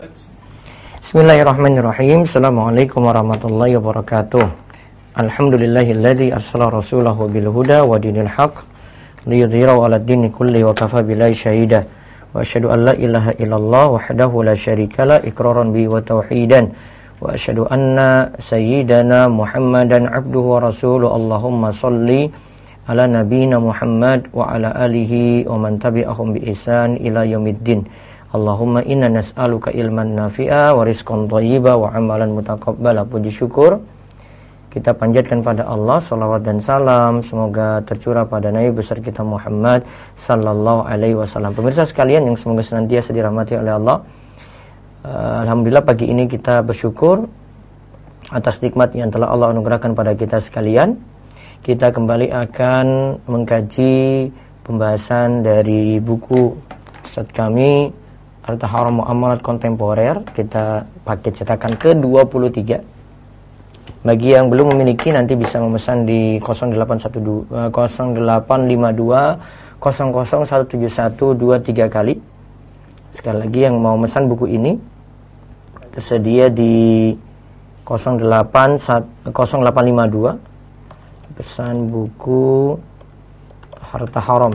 Bismillahirrahmanirrahim. Assalamualaikum warahmatullahi wabarakatuh. Alhamdulillahilladzi arsala rasulahu bil huda wa dinil haqq liyudhhirahu 'alad dini kulli wa kafa billahi syahida. Wa asyhadu an la ilaha illallah wahdahu la syarikalah iqraran bi wa tauhidan. Wa asyhadu anna sayyidana Muhammadan 'abduhu wa rasuluhu. Allahumma shalli ala nabiyyina Muhammad wa ala alihi wa man tabi'ahum bi ihsan ila yaumiddin. Allahumma inna nas'aluka ilman nafi'a wa rizqan thayyiba wa amalan mutaqabbala. Puji syukur kita panjatkan pada Allah, salawat dan salam semoga tercurah pada Nabi besar kita Muhammad sallallahu alaihi wasallam. Pemirsa sekalian yang semoga senantiasa dirahmati oleh Allah, alhamdulillah pagi ini kita bersyukur atas nikmat yang telah Allah anugerahkan pada kita sekalian. Kita kembali akan mengkaji pembahasan dari buku Ustaz kami At-Taharah Muamalat Kontemporer. Kita paket cetakan ke-23. Bagi yang belum memiliki nanti bisa memesan di 0852 00 171 23 kali. Sekali lagi yang mau memesan buku ini tersedia di 0852 pesan buku Harta Haram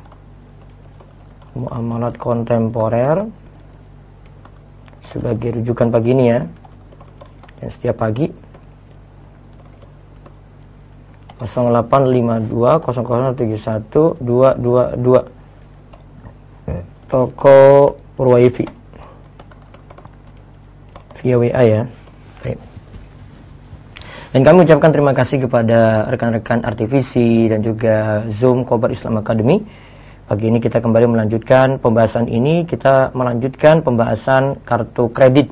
Muamalat Kontemporer sebagai rujukan pagi ini ya. Dan setiap pagi 0852 0071 222 toko Purwaifi via WA ya. Baik. Dan kami ucapkan terima kasih kepada rekan-rekan RTVC dan juga Zoom Khobar Islam Academy. Pagi ini kita kembali melanjutkan pembahasan ini. Kita melanjutkan pembahasan kartu kredit.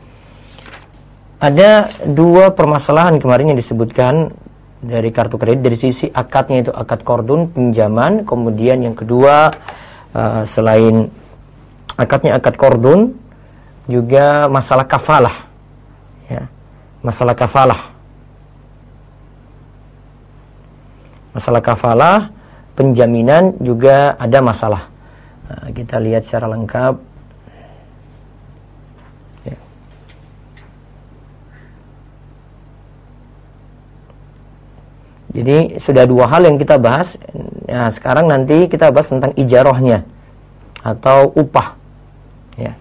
Ada dua permasalahan kemarin yang disebutkan dari kartu kredit. Dari sisi akadnya itu akad kordun, pinjaman. Kemudian yang kedua, selain akadnya akad kordun, juga masalah kafalah ya. Masalah kafalah, penjaminan juga ada masalah. Nah, kita lihat secara lengkap ya. Jadi sudah dua hal yang kita bahas. Nah, sekarang nanti kita bahas tentang ijarahnya atau upah ya.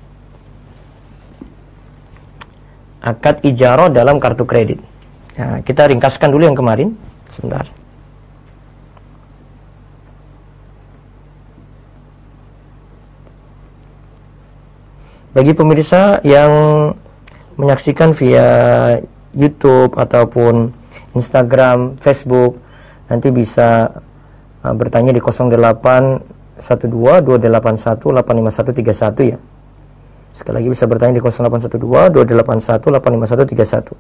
Akad ijarah dalam kartu kredit. Nah, kita ringkaskan dulu yang kemarin. Sebentar. Bagi pemirsa yang menyaksikan via YouTube ataupun Instagram, Facebook, nanti bisa bertanya di 0812 281 85131 ya. Sekali lagi bisa bertanya di 0812 281 85131.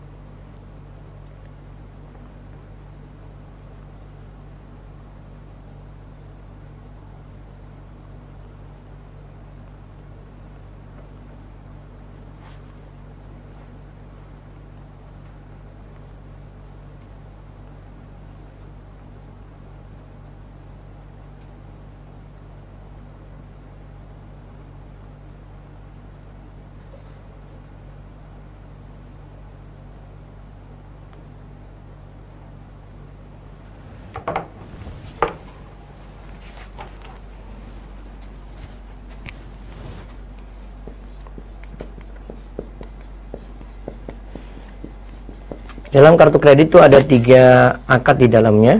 Dalam kartu kredit itu ada 3 akad di dalamnya.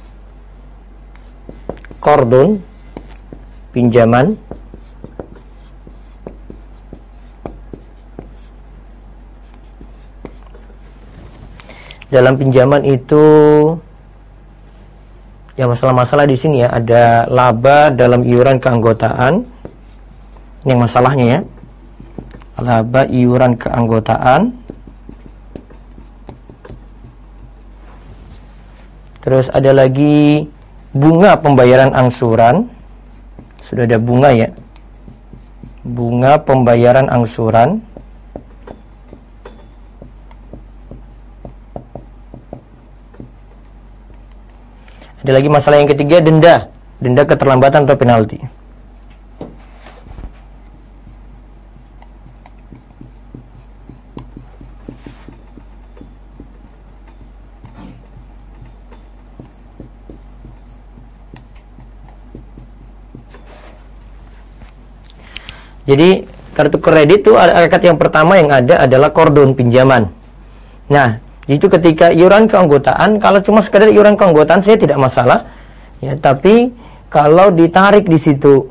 Kordun, pinjaman. Dalam pinjaman itu ya masalah-masalah di sini ya, ada laba dalam iuran keanggotaan. Yang masalahnya ya. Laba iuran keanggotaan. Terus ada lagi bunga pembayaran angsuran. Sudah ada bunga ya. Bunga pembayaran angsuran. Ada lagi masalah yang ketiga, denda. Denda keterlambatan atau penalti. Jadi kartu kredit itu akad yang pertama yang ada adalah kordon pinjaman. Nah, itu ketika iuran keanggotaan, kalau cuma sekedar iuran keanggotaan saya tidak masalah. Ya, tapi kalau ditarik di situ,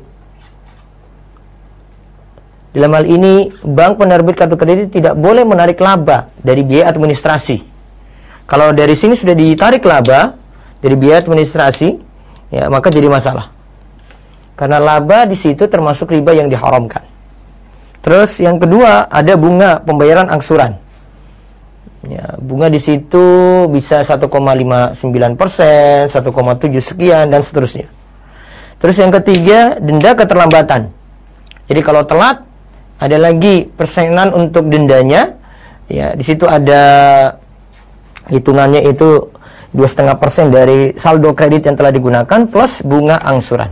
dalam hal ini bank penerbit kartu kredit tidak boleh menarik laba dari biaya administrasi. Kalau dari sini sudah ditarik laba dari biaya administrasi, ya maka jadi masalah. Karena laba di situ termasuk riba yang diharamkan. Terus yang kedua ada bunga pembayaran angsuran. Ya, bunga di situ bisa 1,59%, 1,7 sekian dan seterusnya. Terus yang ketiga denda keterlambatan. Jadi kalau telat ada lagi persenan untuk dendanya. Ya, di situ ada hitungannya itu 2,5% dari saldo kredit yang telah digunakan plus bunga angsuran.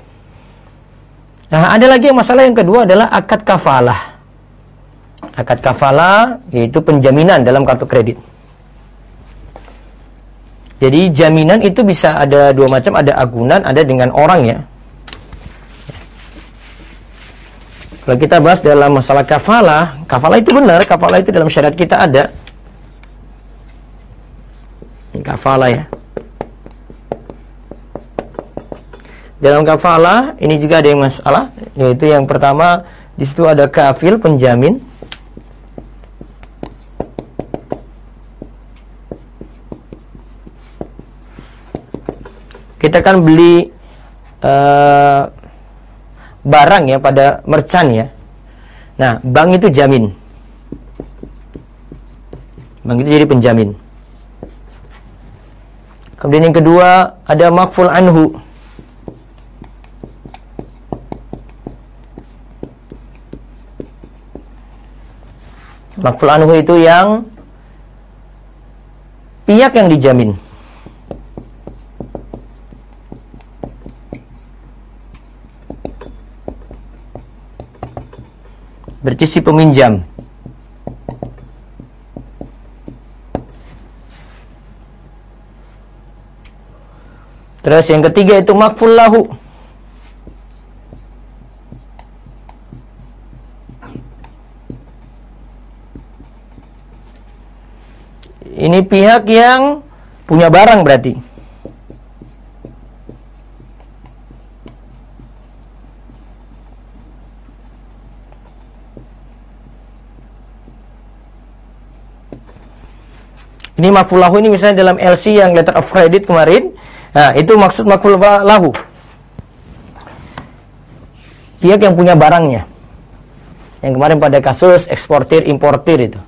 Nah, ada lagi masalah yang kedua adalah akad kafalah. Akad kafalah yaitu penjaminan dalam kartu kredit. Jadi jaminan itu bisa ada dua macam, ada agunan, ada dengan orang ya. Kalau kita bahas dalam masalah kafalah, kafalah itu benar, kafalah itu dalam syariat kita ada. Ini kafalah ya. Dalam kafalah ini juga ada yang masalah, yaitu yang pertama di situ ada kafil penjamin. Kita kan beli barang ya pada merchant ya. Nah, bank itu jamin. Bank itu jadi penjamin. Kemudian yang kedua ada makful anhu. Makful anhu itu yang pihak yang dijamin. Berarti si peminjam. Terus yang ketiga itu makful lahu. Ini pihak yang punya barang berarti. Ini makful lahu ini misalnya dalam LC yang letter of credit kemarin. Nah, itu maksud makful lahu. Pihak yang punya barangnya. Yang kemarin pada kasus eksportir importir itu.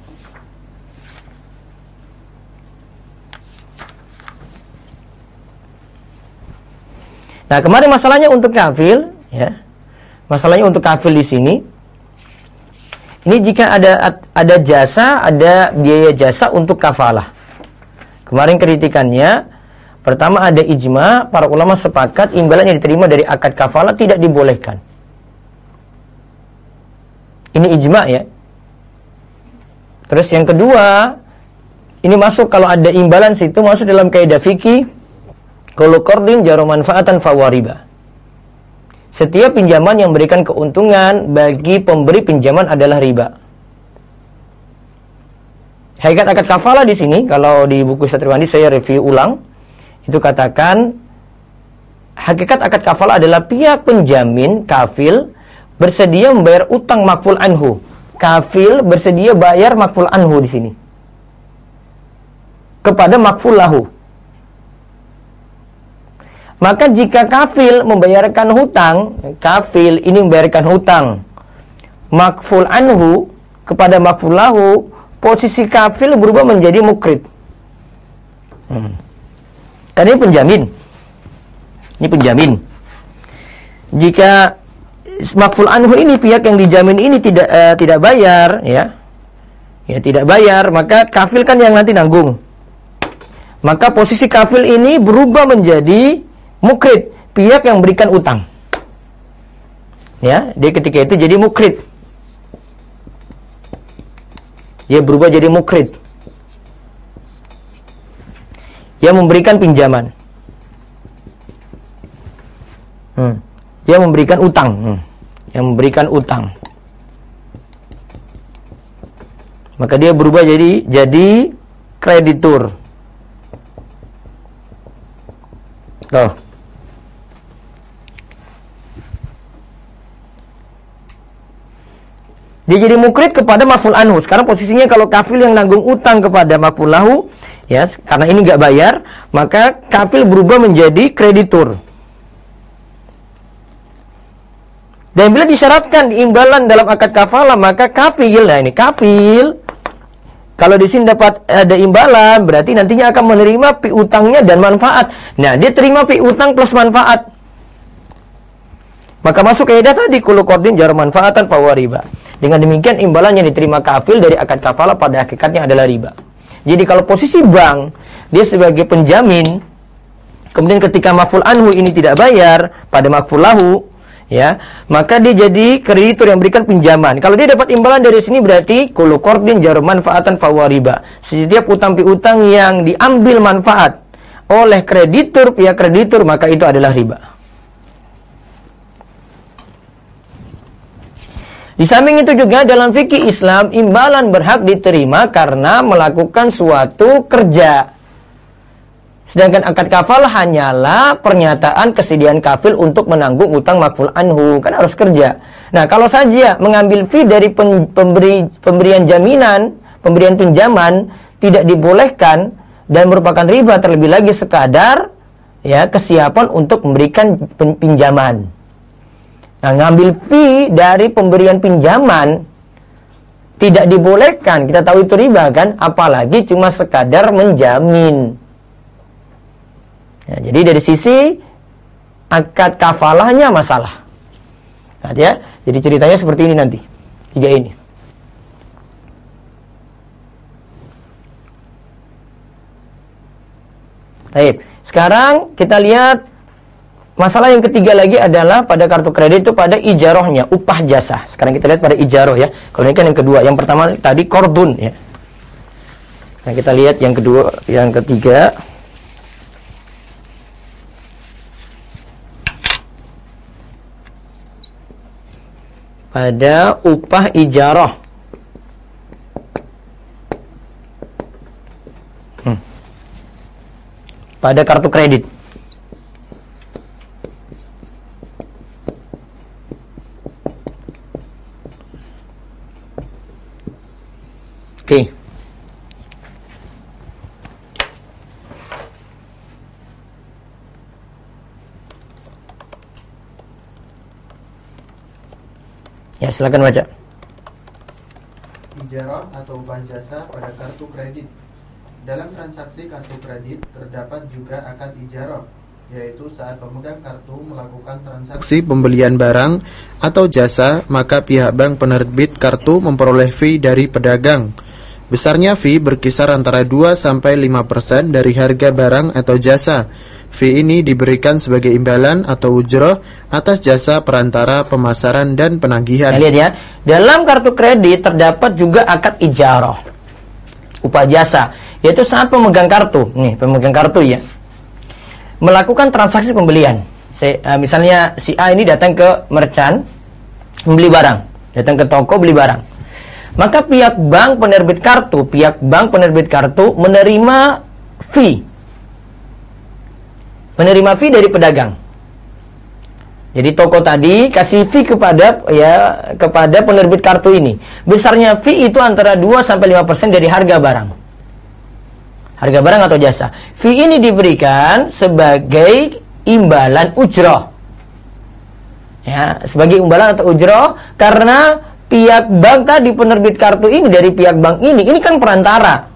Nah, kemarin masalahnya untuk kafil ya. Masalahnya untuk kafil di sini. Ini jika ada jasa, ada biaya jasa untuk kafalah. Kemarin kritikannya, pertama ada ijma, para ulama sepakat imbalan yang diterima dari akad kafalah tidak dibolehkan. Ini ijma ya. Terus yang kedua, ini masuk kalau ada imbalan situ masuk dalam kaidah fikih, kullu qardin jaru manfaatan fawariba. Setiap pinjaman yang memberikan keuntungan bagi pemberi pinjaman adalah riba. Hakikat akad kafalah di sini, kalau di buku Satriwandi saya review ulang, itu katakan hakikat akad kafalah adalah pihak penjamin kafil bersedia membayar utang makful anhu. Kafil bersedia bayar makful anhu di sini kepada makful lahu. Maka jika kafil membayarkan hutang, kafil ini membayarkan hutang makful anhu kepada makful lahu, posisi kafil berubah menjadi mukrid. Karena ini penjamin. Ini penjamin. Jika makful anhu ini pihak yang dijamin ini tidak bayar, ya tidak bayar, maka kafil kan yang nanti nanggung. Maka posisi kafil ini berubah menjadi mukrid, pihak yang berikan utang. Ya, dia ketika itu jadi mukrid. Dia berubah jadi mukrid. Dia memberikan pinjaman. Dia memberikan utang. Yang memberikan utang. Maka dia berubah jadi kreditur. Tuh. Dia jadi mukrid kepada maf'ul anhu. Sekarang posisinya kalau kafil yang nanggung utang kepada maf'ul lahu, ya, karena ini nggak bayar, maka kafil berubah menjadi kreditur. Dan bila disyaratkan imbalan dalam akad kafalah, maka kafil, nah ini kafil, kalau di sini dapat ada imbalan, berarti nantinya akan menerima piutangnya dan manfaat. Nah, dia terima piutang plus manfaat. Maka masuk kaidah tadi, kullu qardin jar manfaatan fa huwa riba. Dengan demikian imbalan yang diterima kafil dari akad kafalah pada hakikatnya adalah riba. Jadi kalau posisi bank, dia sebagai penjamin, kemudian ketika maf'ul anhu ini tidak bayar pada maf'ul lahu, ya, maka dia jadi kreditur yang berikan pinjaman. Kalau dia dapat imbalan dari sini berarti kullu qardin jar manfaatan fa huwa riba. Setiap utang piutang yang diambil manfaat oleh kreditur, pihak kreditur, maka itu adalah riba. Di samping itu juga dalam fikih Islam, imbalan berhak diterima karena melakukan suatu kerja. Sedangkan akad kafalah hanyalah pernyataan kesediaan kafil untuk menanggung utang maf'ul anhu, kan harus kerja. Nah, kalau saja mengambil fee dari pemberian jaminan, pemberian pinjaman tidak dibolehkan dan merupakan riba, terlebih lagi sekadar ya kesiapan untuk memberikan pinjaman. Nah, ngambil fee dari pemberian pinjaman tidak dibolehkan. Kita tahu itu riba kan, apalagi cuma sekadar menjamin. Ya, jadi dari sisi akad kafalahnya masalah. Nah, ya, jadi ceritanya seperti ini nanti. 3 ini. Baik. Sekarang kita lihat masalah yang ketiga lagi adalah pada kartu kredit itu pada ijarohnya, upah jasa. Sekarang kita lihat pada ijaroh ya. Kalau ini kan yang kedua. Yang pertama tadi kordun ya. Nah, kita lihat yang kedua, yang ketiga. Pada upah ijaroh. Pada kartu kredit. Oke. Ya, silakan baca. Ijarah atau upah jasa pada kartu kredit. Dalam transaksi kartu kredit terdapat juga akad ijarah, yaitu saat pemegang kartu melakukan transaksi pembelian barang atau jasa, maka pihak bank penerbit kartu memperoleh fee dari pedagang. Besarnya fee berkisar antara 2-5% dari harga barang atau jasa. Fee ini diberikan sebagai imbalan atau ujroh atas jasa perantara pemasaran dan penagihan. Lihat ya, dalam kartu kredit terdapat juga akad ijarah, upah jasa, yaitu saat pemegang kartu, nih pemegang kartu ya, melakukan transaksi pembelian. Misalnya si A ini datang ke merchant membeli barang, datang ke toko beli barang. Maka pihak bank penerbit kartu menerima fee. Menerima fee dari pedagang. Jadi toko tadi kasih fee kepada penerbit kartu ini. Besarnya fee itu antara 2-5% dari harga barang. Harga barang atau jasa. Fee ini diberikan sebagai imbalan ujroh. Ya, sebagai imbalan atau ujroh karena pihak bank tadi penerbit kartu ini dari pihak bank ini kan perantara.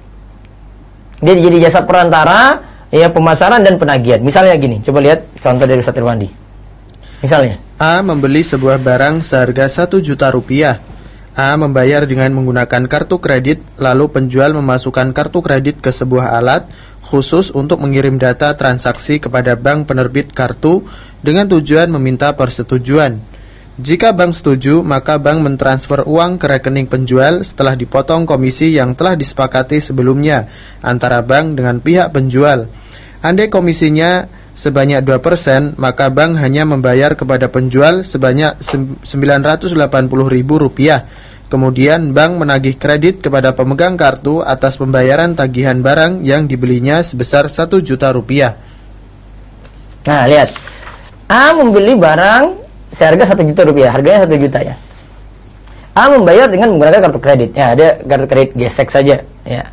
Dia jadi jasa perantara, ya pemasaran dan penagihan. Misalnya gini, coba lihat contoh dari Ustaz Irwandi. Misalnya, A membeli sebuah barang seharga 1 juta rupiah. A membayar dengan menggunakan kartu kredit, lalu penjual memasukkan kartu kredit ke sebuah alat khusus untuk mengirim data transaksi kepada bank penerbit kartu dengan tujuan meminta persetujuan. Jika bank setuju, maka bank mentransfer uang ke rekening penjual setelah dipotong komisi yang telah disepakati sebelumnya antara bank dengan pihak penjual. Andai komisinya sebanyak 2%, maka bank hanya membayar kepada penjual sebanyak Rp980.000. Kemudian bank menagih kredit kepada pemegang kartu atas pembayaran tagihan barang yang dibelinya sebesar 1 juta rupiah. Nah, lihat. A membeli barang seharga 1 juta rupiah, harganya 1 juta ya. A membayar dengan menggunakan kartu kredit. Ya, ada kartu kredit gesek saja, ya.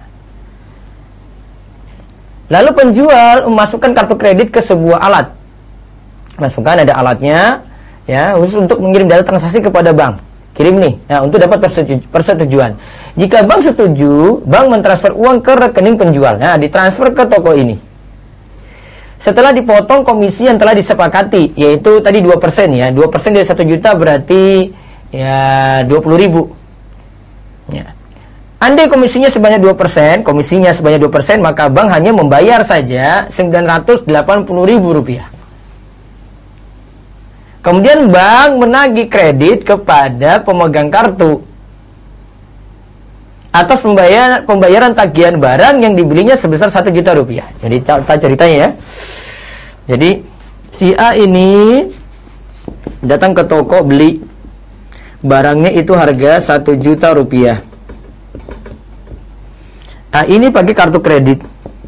Lalu penjual memasukkan kartu kredit ke sebuah alat. Masukkan, ada alatnya, ya, khusus untuk mengirim data transaksi kepada bank. Kirim nih, ya, untuk dapat persetujuan. Jika bank setuju, bank mentransfer uang ke rekening penjual. Nah, ditransfer ke toko ini. Setelah dipotong komisi yang telah disepakati, yaitu tadi 2% ya. 2% dari 1 juta berarti ya 20.000. Ya. Andai komisinya sebanyak 2%, maka bank hanya membayar saja 980.000 rupiah. Kemudian bank menagih kredit kepada pemegang kartu atas pembayaran tagihan barang yang dibelinya sebesar 1 juta rupiah. Jadi kita ceritanya ya. Jadi si A ini datang ke toko beli barangnya, itu harga 1 juta rupiah. A ini pakai kartu kredit.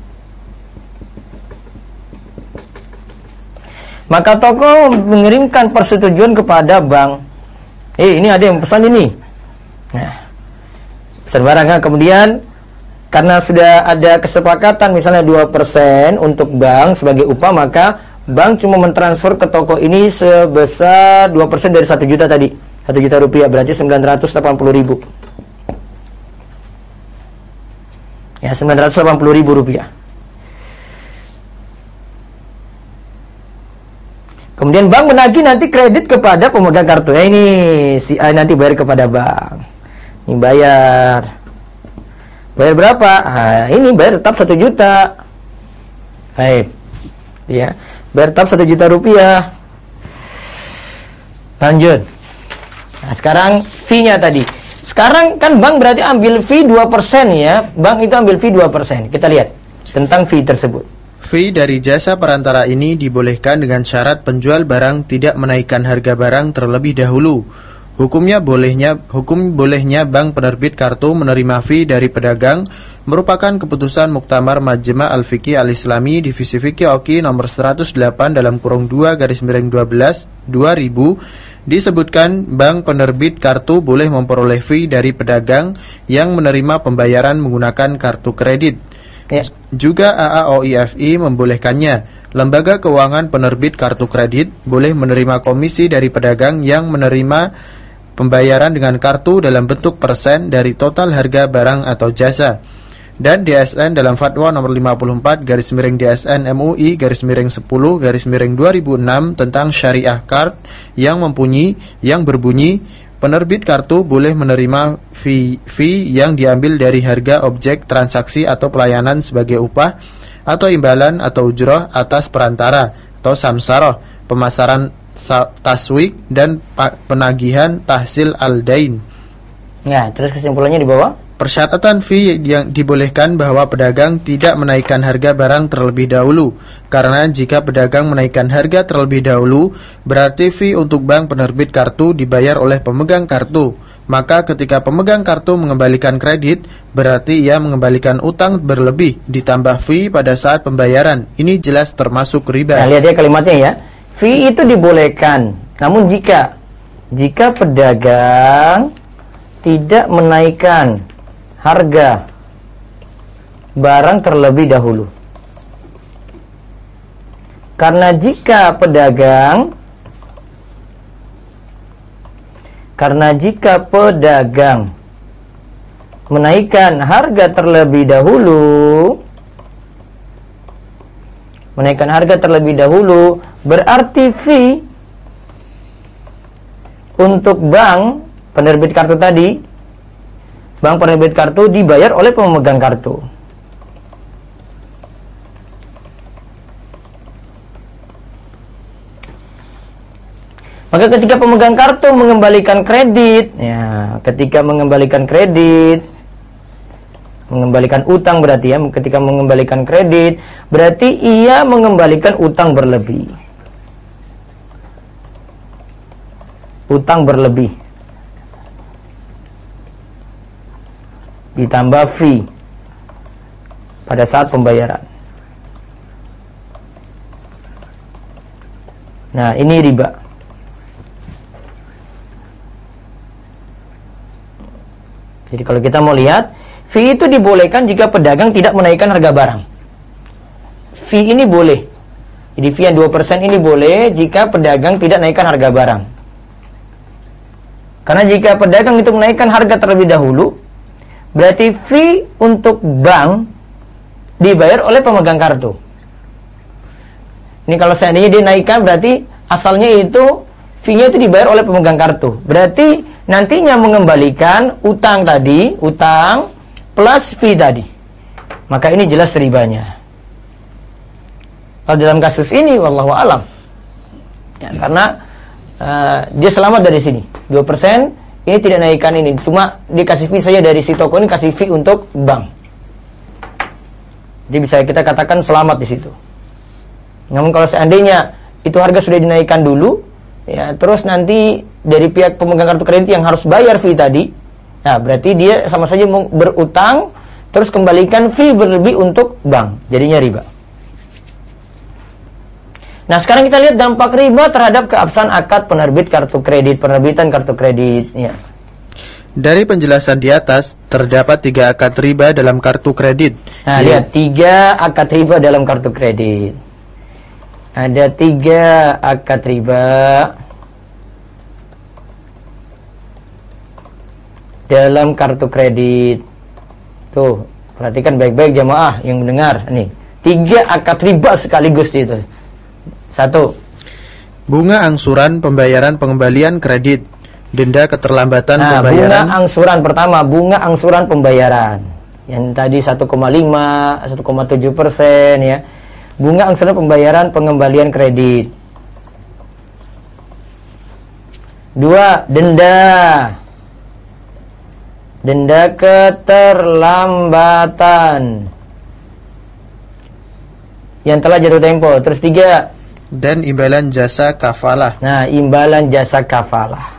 Maka toko mengirimkan persetujuan kepada bank. Ini ada yang pesan ini. Nah, pesan barangnya. Kemudian karena sudah ada kesepakatan misalnya 2% untuk bank sebagai upah, maka bank cuma mentransfer ke toko ini sebesar 2% dari 1 juta tadi. 1 juta rupiah berarti 980.000. Ya, 980.000 rupiah. Kemudian bank menagih nanti kredit kepada pemegang kartu. Ini si A nanti bayar kepada bank. Ini bayar. Bayar berapa? Nah, ini bayar tetap 1 juta. Baik. Ya, bayar tetap 1 juta rupiah. Lanjut. Nah, sekarang fee-nya tadi. Sekarang kan bank berarti ambil fee 2% ya. Bank itu ambil fee 2%. Kita lihat tentang fee tersebut. Fee dari jasa perantara ini dibolehkan dengan syarat penjual barang tidak menaikkan harga barang terlebih dahulu. Hukum bolehnya bank penerbit kartu menerima fee dari pedagang merupakan keputusan Muktamar Majma' Al-Fiqih Al-Islami Divisi Fiqih Oki nomor 108/2/12/2000 disebutkan bank penerbit kartu boleh memperoleh fee dari pedagang yang menerima pembayaran menggunakan kartu kredit. Ya. Juga AAOIFI membolehkannya. Lembaga keuangan penerbit kartu kredit boleh menerima komisi dari pedagang yang menerima pembayaran dengan kartu dalam bentuk persen dari total harga barang atau jasa. Dan DSN dalam Fatwa nomor 54/DSN MUI /10/2006 tentang syariah card yang berbunyi penerbit kartu boleh menerima fee yang diambil dari harga objek transaksi atau pelayanan sebagai upah atau imbalan atau ujroh atas perantara atau samsaroh, pemasaran taswik dan penagihan tahsil al-dain. Nah, terus kesimpulannya di bawah. Persyaratan fee yang dibolehkan bahwa pedagang tidak menaikkan harga barang terlebih dahulu. Karena jika pedagang menaikkan harga terlebih dahulu, berarti fee untuk bank penerbit kartu dibayar oleh pemegang kartu. Maka ketika pemegang kartu mengembalikan kredit, berarti ia mengembalikan utang berlebih ditambah fee pada saat pembayaran. Ini jelas termasuk riba. Nah, lihat ya kalimatnya ya. Fee itu dibolehkan. Namun jika pedagang tidak menaikkan harga barang terlebih dahulu. Karena jika pedagang menaikkan harga terlebih dahulu, berarti fee untuk bank penerbit kartu tadi, bank penerbit kartu dibayar oleh pemegang kartu. Maka ketika pemegang kartu mengembalikan kredit, ya, mengembalikan utang berarti ya, ketika mengembalikan kredit, berarti ia mengembalikan utang berlebih. ditambah fee pada saat pembayaran. Nah, ini riba. Jadi kalau kita mau lihat, fee itu dibolehkan jika pedagang tidak menaikkan harga barang. Fee ini boleh. Jadi fee yang 2% ini boleh jika pedagang tidak naikkan harga barang. Karena jika pedagang itu menaikkan harga terlebih dahulu, berarti fee untuk bank dibayar oleh pemegang kartu. Ini kalau seandainya dia naikkan, berarti asalnya itu fee-nya itu dibayar oleh pemegang kartu. Berarti nantinya mengembalikan utang tadi, utang plus fee tadi. Maka ini jelas ribanya. Kalau dalam kasus ini wallahu alam. Ya, karena dia selamat dari sini. 2% ini tidak naikkan ini, cuma dikasih fee saja dari si toko ini, kasih fee untuk bank. Jadi bisa kita katakan selamat di situ. Namun kalau seandainya itu harga sudah dinaikkan dulu, ya, terus nanti dari pihak pemegang kartu kredit yang harus bayar fee tadi, nah berarti dia sama saja berutang, terus kembalikan fee berlebih untuk bank, jadinya riba. Nah, sekarang kita lihat dampak riba terhadap keabsahan akad penerbit kartu kredit, penerbitan kartu kredit. Ya. Dari penjelasan di atas, terdapat 3 akad riba dalam kartu kredit. Nah, lihat 3 akad riba dalam kartu kredit. Ada 3 akad riba dalam kartu kredit. Tuh, perhatikan baik-baik jamaah yang mendengar. Nih, 3 akad riba sekaligus itu. 1. Bunga angsuran pembayaran pengembalian kredit, denda keterlambatan pembayaran. Bunga angsuran pertama, bunga angsuran pembayaran. Yang tadi 1,5, 1,7% ya. Bunga angsuran pembayaran pengembalian kredit. 2. Denda. Denda keterlambatan yang telah jatuh tempo. Terus 3. Dan imbalan jasa kafalah. Nah, imbalan jasa kafalah.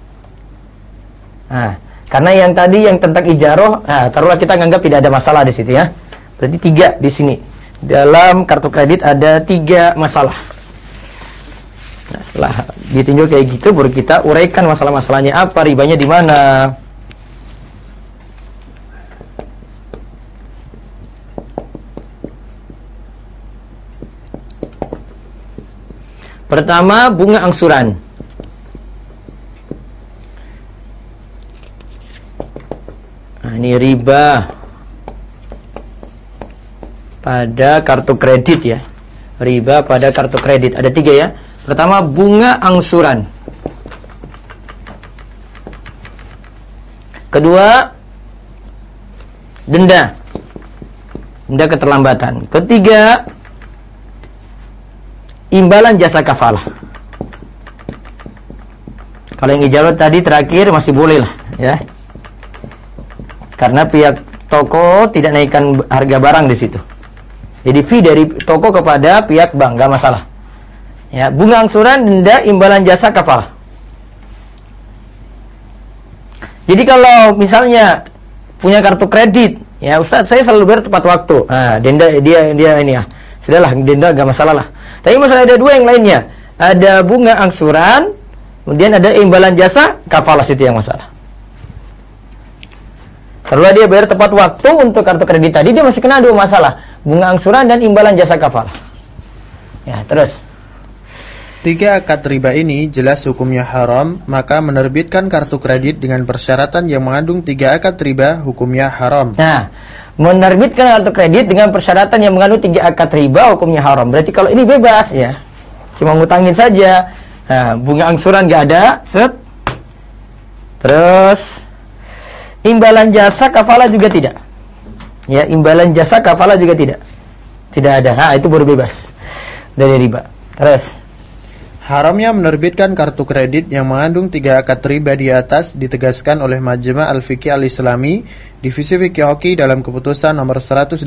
Nah, karena yang tadi yang tentang ijaroh, nah, taruhlah kita nganggap tidak ada masalah di situ ya. Berarti 3 di sini. Dalam kartu kredit ada 3 masalah. Nah, setelah ditinjau kayak gitu, baru kita uraikan masalah-masalahnya apa, ribanya di mana. Pertama, bunga angsuran. Nah, ini riba pada kartu kredit ya. Riba pada kartu kredit. Ada 3 ya. Pertama, bunga angsuran. Kedua, denda. Denda keterlambatan. Ketiga, imbalan jasa kafalah. Kalau yang ijarah tadi terakhir masih boleh lah ya. Karena pihak toko tidak naikkan harga barang di situ. Jadi fee dari toko kepada pihak bank enggak masalah. Ya, bunga angsuran, denda, imbalan jasa kafalah. Jadi kalau misalnya punya kartu kredit, ya Ustaz saya selalu bayar tepat waktu. Nah, denda dia ini ya. Sudahlah, denda enggak masalah lah. Tapi masalah ada 2 yang lainnya. Ada bunga angsuran, kemudian ada imbalan jasa kafalah, itu yang masalah. Kalau dia bayar tepat waktu untuk kartu kredit tadi, dia masih kena 2 masalah. Bunga angsuran dan imbalan jasa kafalah. Ya, terus. 3 akad riba ini jelas hukumnya haram, maka menerbitkan kartu kredit dengan persyaratan yang mengandung 3 akad riba hukumnya haram. Nah, menerbitkan kartu kredit dengan persyaratan yang mengandung 3 akad riba hukumnya haram. Berarti kalau ini bebas ya, cuma ngutangin saja. Nah, bunga angsuran nggak ada, set. Terus imbalan jasa kafalah juga tidak. Ya, imbalan jasa kafalah juga tidak ada. Nah, itu baru bebas dari riba. Terus haramnya menerbitkan kartu kredit yang mengandung 3 akad riba di atas ditegaskan oleh Majma' Al-Fiqh Al-Islami Divisi Fikih Hoki dalam keputusan nomor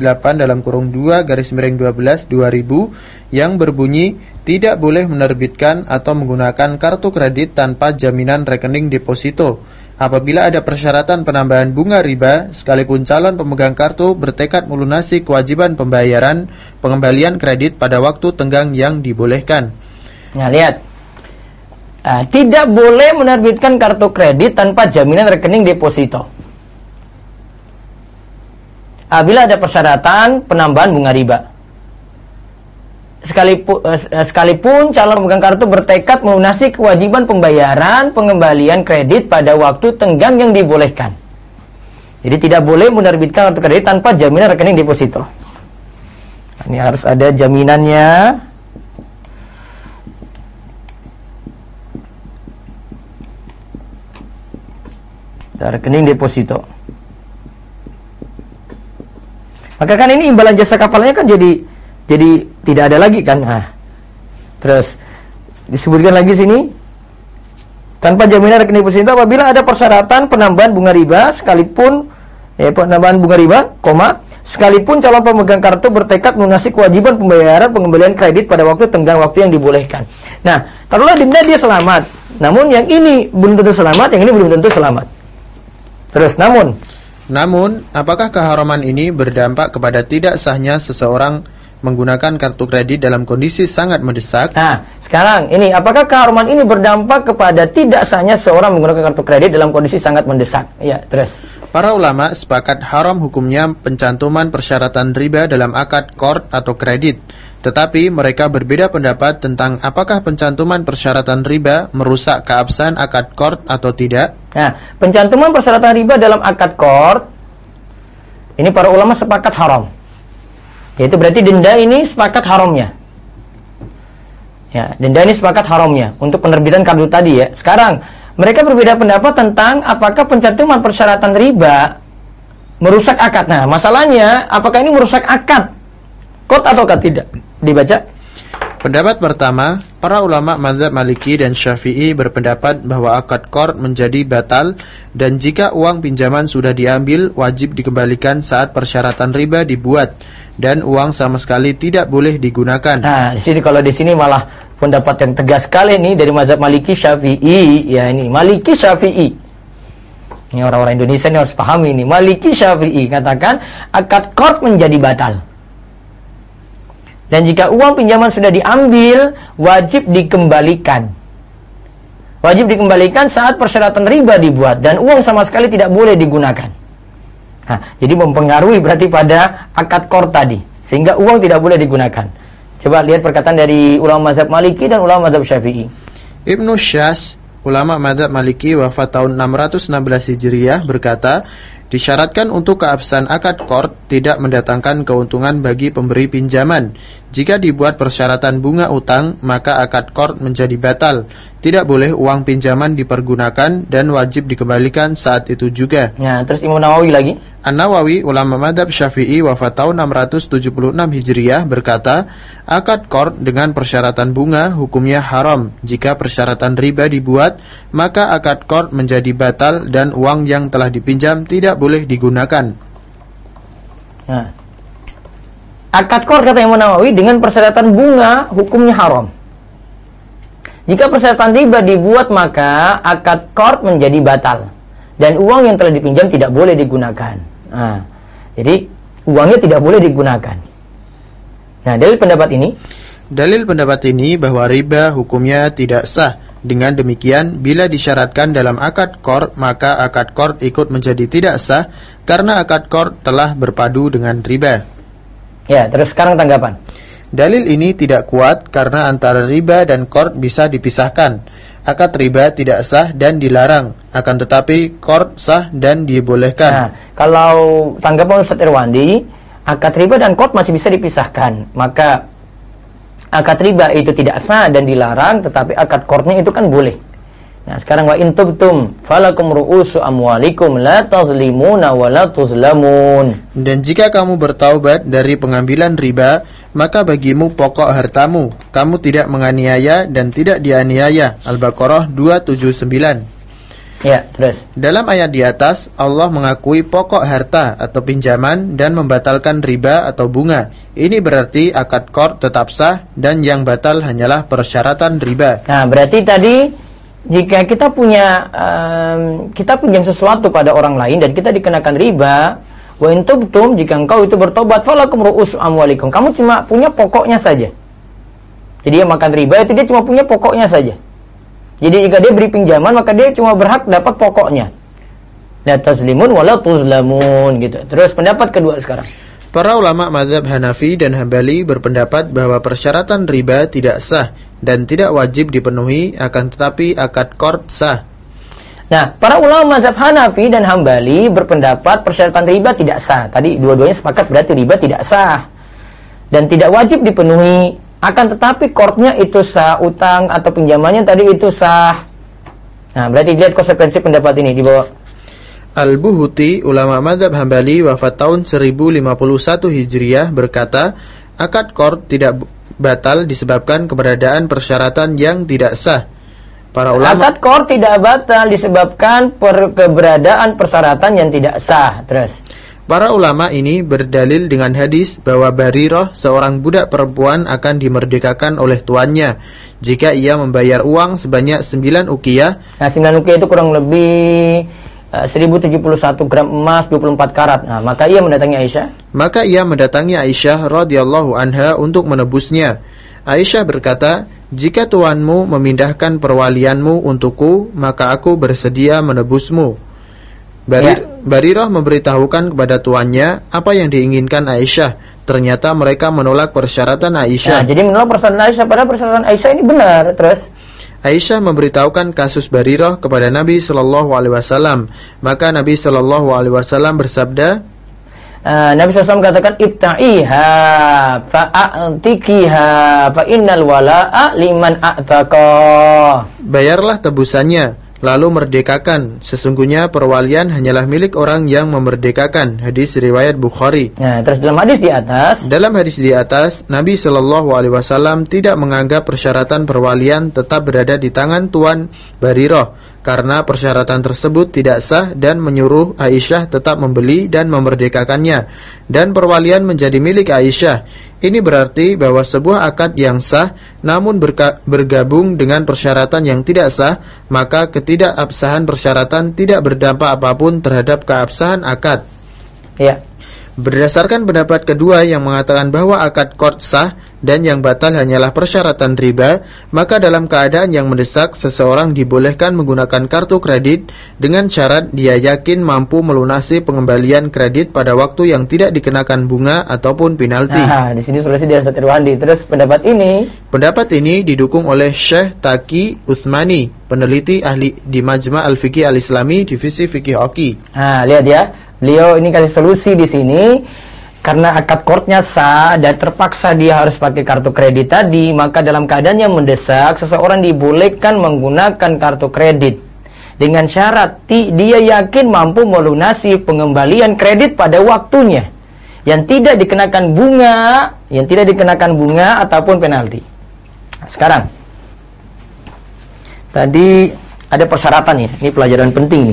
108/2/12/2000 yang berbunyi tidak boleh menerbitkan atau menggunakan kartu kredit tanpa jaminan rekening deposito Apabila ada persyaratan penambahan bunga riba, sekalipun calon pemegang kartu bertekad melunasi kewajiban pembayaran pengembalian kredit pada waktu tenggang yang dibolehkan. Nah, lihat. Tidak boleh menerbitkan kartu kredit tanpa jaminan rekening deposito. Bila ada persyaratan penambahan bunga riba. Sekalipun calon pemegang kartu bertekad melunasi kewajiban pembayaran pengembalian kredit pada waktu tenggang yang dibolehkan. Jadi tidak boleh menerbitkan kartu kredit tanpa jaminan rekening deposito. Ini harus ada jaminannya. Rekening deposito. Maka kan ini imbalan jasa kapalnya kan jadi tidak ada lagi kan. Terus disebutkan lagi sini, tanpa jaminan rekening deposito apabila ada persyaratan penambahan bunga riba sekalipun penambahan bunga riba, sekalipun calon pemegang kartu bertekad melunasi kewajiban pembayaran pengembalian kredit pada waktu tenggang waktu yang dibolehkan. Nah, taruhlah denda dia selamat. Namun yang ini belum tentu selamat, yang ini belum tentu selamat. Terus, namun, apakah keharaman ini berdampak kepada tidak sahnya seseorang menggunakan kartu kredit dalam kondisi sangat mendesak? Nah, sekarang ini, apakah keharaman ini berdampak kepada tidak sahnya seseorang menggunakan kartu kredit dalam kondisi sangat mendesak? Ya, terus. Para ulama sepakat haram hukumnya pencantuman persyaratan riba dalam akad qard atau kredit. Tetapi mereka berbeda pendapat tentang apakah pencantuman persyaratan riba merusak keabsahan akad qard atau tidak. Nah, pencantuman persyaratan riba dalam akad qard ini para ulama sepakat haram. Yaitu berarti denda ini sepakat haramnya. Ya, denda ini sepakat haramnya untuk penerbitan kartu tadi ya. Sekarang mereka berbeda pendapat tentang apakah pencantuman persyaratan riba merusak akad. Nah, masalahnya apakah ini merusak akad qard ataukah tidak? Dibaca. Pendapat pertama, para ulama mazhab Maliki dan Syafi'i berpendapat bahwa akad qard menjadi batal dan jika uang pinjaman sudah diambil wajib dikembalikan saat persyaratan riba dibuat dan uang sama sekali tidak boleh digunakan. Nah, di sini malah pendapat yang tegas sekali nih dari mazhab Maliki Syafi'i. Ya ini Maliki Syafi'i. Ini orang-orang Indonesia ini harus pahami ini. Maliki Syafi'i katakan akad qard menjadi batal. Dan jika uang pinjaman sudah diambil, wajib dikembalikan. Wajib dikembalikan saat persyaratan riba dibuat dan uang sama sekali tidak boleh digunakan. Nah, jadi mempengaruhi berarti pada akad qard tadi, sehingga uang tidak boleh digunakan. Coba lihat perkataan dari ulama mazhab Maliki dan ulama mazhab Syafi'i. Ibnu Syas, ulama mazhab Maliki wafat tahun 616 Hijriah berkata, disyaratkan untuk keabsahan akad qard tidak mendatangkan keuntungan bagi pemberi pinjaman. Jika dibuat persyaratan bunga utang, maka akad qard menjadi batal. Tidak boleh uang pinjaman dipergunakan dan wajib dikembalikan saat itu juga. Nah, terus Imam Nawawi lagi. An-Nawawi, ulama madhab Syafi'i wafat tahun 676 Hijriah berkata, akad qard dengan persyaratan bunga hukumnya haram. Jika persyaratan riba dibuat, maka akad qard menjadi batal dan uang yang telah dipinjam tidak boleh digunakan. Nah, akad qard kata Imam Nawawi dengan persyaratan bunga hukumnya haram. Jika persyaratan riba dibuat, maka akad qard menjadi batal dan uang yang telah dipinjam tidak boleh digunakan. Nah, jadi uangnya tidak boleh digunakan. Nah, dalil pendapat ini bahwa riba hukumnya tidak sah. Dengan demikian, bila disyaratkan dalam akad qard, maka akad qard ikut menjadi tidak sah karena akad qard telah berpadu dengan riba. Ya, terus sekarang tanggapan. Dalil ini tidak kuat karena antara riba dan qard bisa dipisahkan. Akad riba tidak sah dan dilarang, akan tetapi qard sah dan dibolehkan. Nah, kalau tanggapan Ustaz Irwandi, akad riba dan qard masih bisa dipisahkan. Maka akad riba itu tidak sah dan dilarang, tetapi akad qardnya itu kan boleh. Nah, sekarang wa in tubtum falakum ru'usu amwalikum la tazlimuna wa la tuzlamun. Dan jika kamu bertaubat dari pengambilan riba, maka bagimu pokok hartamu, kamu tidak menganiaya dan tidak dianiaya. Al-Baqarah 279. Ya, terus. Dalam ayat di atas, Allah mengakui pokok harta atau pinjaman dan membatalkan riba atau bunga. Ini berarti akad qard tetap sah dan yang batal hanyalah persyaratan riba. Nah, berarti tadi jika kita kita pinjam sesuatu pada orang lain dan kita dikenakan riba, wa in tubtum, jika engkau itu bertobat, falakum ru'usu amwalikum, kamu cuma punya pokoknya saja. Jadi yang makan riba itu dia cuma punya pokoknya saja. Jadi jika dia beri pinjaman, maka dia cuma berhak dapat pokoknya. La tazlimun wa la tuzlamun, gitu. Terus pendapat kedua sekarang. Para ulama mazhab Hanafi dan Hambali berpendapat bahwa persyaratan riba tidak sah dan tidak wajib dipenuhi, akan tetapi akad qard sah. Nah, para ulama mazhab Hanafi dan Hambali berpendapat persyaratan riba tidak sah. Tadi dua-duanya sepakat berarti riba tidak sah dan tidak wajib dipenuhi, akan tetapi qardnya itu sah, utang atau pinjamannya tadi itu sah. Nah, berarti lihat konsekuensi pendapat ini di bawah. Al-Buhuti, ulama mazhab Hambali wafat tahun 1051 Hijriah, berkata, akad qard tidak batal disebabkan keberadaan persyaratan yang tidak sah. Para ulama, akad qard tidak batal disebabkan keberadaan persyaratan yang tidak sah. Terus, para ulama ini berdalil dengan hadis bahwa Barirah, seorang budak perempuan, akan dimerdekakan oleh tuannya jika ia membayar uang sebanyak 9 uqiyah. Nah, 9 uqiyah itu kurang lebih 1071 gram emas, 24 karat. Nah, maka ia mendatangi Aisyah radhiyallahu anha untuk menebusnya. Aisyah berkata, jika tuanmu memindahkan perwalianmu untukku, maka aku bersedia menebusmu. Barirah memberitahukan kepada tuannya apa yang diinginkan Aisyah. Ternyata mereka menolak persyaratan Aisyah. Nah, jadi menolak persyaratan Aisyah, padahal persyaratan Aisyah ini benar. Terus Aisyah memberitahukan kasus Barirah kepada Nabi sallallahu alaihi wasallam. Maka Nabi sallallahu alaihi wasallam bersabda, Nabi SAW katakan, ibta'iha fa'atikiha fa innal wala'a liman a'taqa. Bayarlah tebusannya, lalu merdekakan. Sesungguhnya perwalian hanyalah milik orang yang memerdekakan. Hadis riwayat Bukhari. Nah, terus dalam hadis di atas, Nabi sallallahu alaihi wasallam tidak menganggap persyaratan perwalian tetap berada di tangan tuan Barirah, karena persyaratan tersebut tidak sah, dan menyuruh Aisyah tetap membeli dan memerdekakannya, dan perwalian menjadi milik Aisyah. Ini berarti bahwa sebuah akad yang sah namun bergabung dengan persyaratan yang tidak sah, maka ketidakabsahan persyaratan tidak berdampak apapun terhadap keabsahan akad. Ya. Berdasarkan pendapat kedua yang mengatakan bahwa akad qard sah dan yang batal hanyalah persyaratan riba, maka dalam keadaan yang mendesak, seseorang dibolehkan menggunakan kartu kredit dengan syarat dia yakin mampu melunasi pengembalian kredit pada waktu yang tidak dikenakan bunga ataupun penalti. Nah, di sini solusi dari Ustaz Irwandi. Terus pendapat ini didukung oleh Syekh Taqi Utsmani, peneliti ahli di Majma' Al-Fiqih Al-Islami, divisi Fikih Oki. Nah, lihat ya. Beliau ini kasih solusi di sini. Karena akad qardnya sah dan terpaksa dia harus pakai kartu kredit tadi, maka dalam keadaan yang mendesak, seseorang dibolehkan menggunakan kartu kredit dengan syarat dia yakin mampu melunasi pengembalian kredit pada waktunya, yang tidak dikenakan bunga ataupun penalti. Nah, sekarang tadi ada persyaratan ya, ini pelajaran penting nih.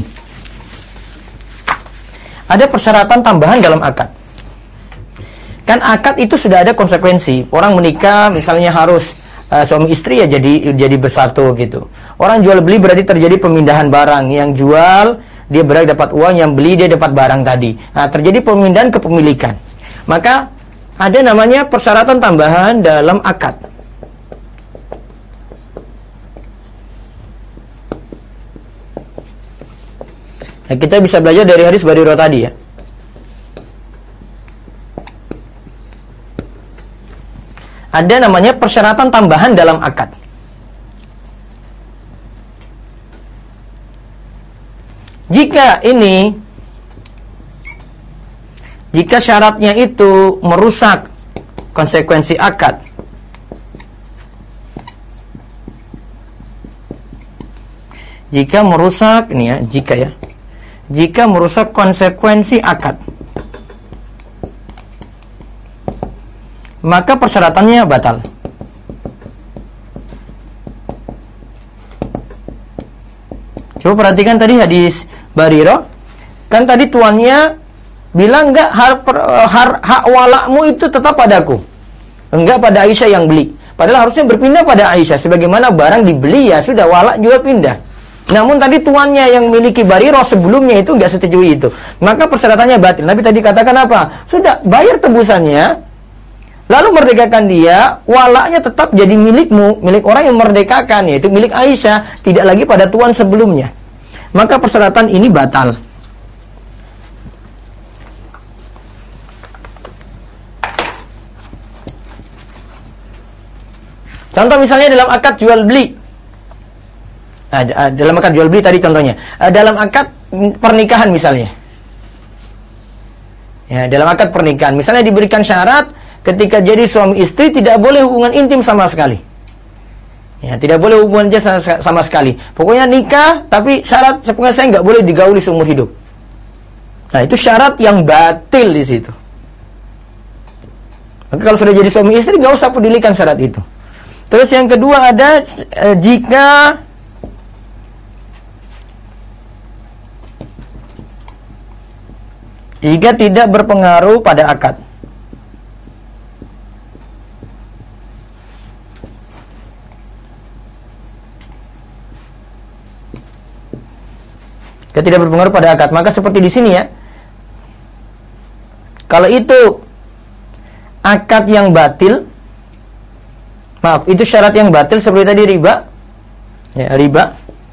Ada persyaratan tambahan dalam akad. Kan akad itu sudah ada konsekuensi. Orang menikah misalnya harus suami istri ya jadi bersatu gitu. Orang jual beli berarti terjadi pemindahan barang. Yang jual dia berarti dapat uang, yang beli dia dapat barang tadi. Nah, terjadi pemindahan kepemilikan. Maka ada namanya persyaratan tambahan dalam akad. Nah, kita bisa belajar dari hadis Barirah tadi ya. Ada namanya persyaratan tambahan dalam akad. Jika syaratnya itu merusak konsekuensi akad, jika merusak konsekuensi akad, maka persyaratannya batal. Coba perhatikan tadi hadis Barirah. Kan tadi tuannya bilang enggak, hak walakmu itu tetap padaku, enggak pada Aisyah yang beli. Padahal harusnya berpindah pada Aisyah. Sebagaimana barang dibeli ya sudah, walak juga pindah. Namun tadi tuannya yang memiliki Barirah sebelumnya itu nggak setujui itu. Maka persyaratannya batil. Nabi tadi katakan apa? Sudah, bayar tebusannya, lalu merdekakan dia, walaknya tetap jadi milikmu, milik orang yang merdekakan, yaitu milik Aisyah, tidak lagi pada tuan sebelumnya. Maka persyaratan ini batal. Contoh misalnya dalam akad jual beli. Dalam akad jual beli tadi contohnya. Dalam akad pernikahan misalnya. Ya, dalam akad pernikahan misalnya diberikan syarat ketika jadi suami istri tidak boleh hubungan intim sama sekali. Ya, tidak boleh hubungan sama sekali. Pokoknya nikah tapi syarat pokoknya saya nggak boleh digauli seumur hidup. Nah, itu syarat yang batil di situ. Maka kalau sudah jadi suami istri nggak usah pedulikan syarat itu. Terus yang kedua ada jika tidak berpengaruh pada akad. Jika tidak berpengaruh pada akad, maka seperti di sini ya. Kalau itu akad yang batil, maaf, itu syarat yang batil seperti tadi riba. Ya, riba.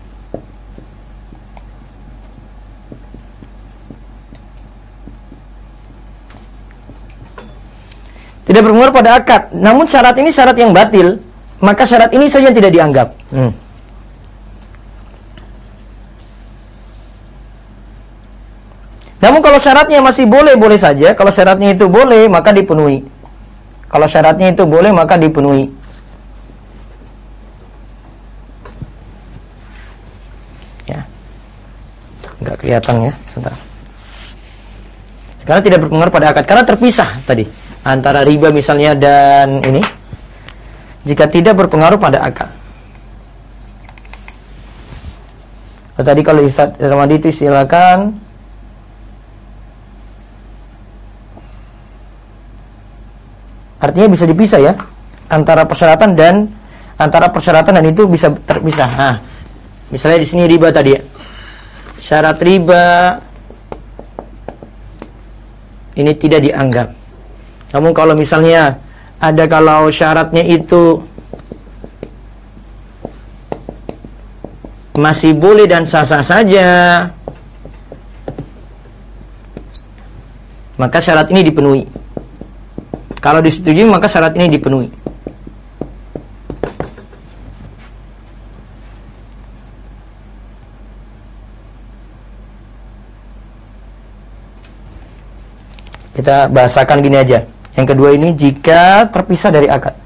Tidak berpengaruh pada akad. Namun syarat ini syarat yang batil, maka syarat ini saja yang tidak dianggap. Namun kalau syaratnya masih boleh saja. Kalau syaratnya itu boleh, maka dipenuhi. Kalau syaratnya itu boleh, maka dipenuhi. Ya, nggak kelihatan ya, sebentar. Sekarang tidak berpengaruh pada akad karena terpisah tadi antara riba misalnya dan ini. Jika tidak berpengaruh pada akad. Tadi kalau Ustaz Ramadi itu silakan. Artinya bisa dipisah ya, antara persyaratan dan itu bisa terpisah. Nah, misalnya di sini riba tadi ya. Syarat riba ini tidak dianggap. Namun kalau misalnya kalau syaratnya itu masih boleh dan sah-sah saja, maka syarat ini dipenuhi. Kalau disetujui maka syarat ini dipenuhi. Kita bahasakan gini aja. Yang kedua ini jika terpisah dari akad.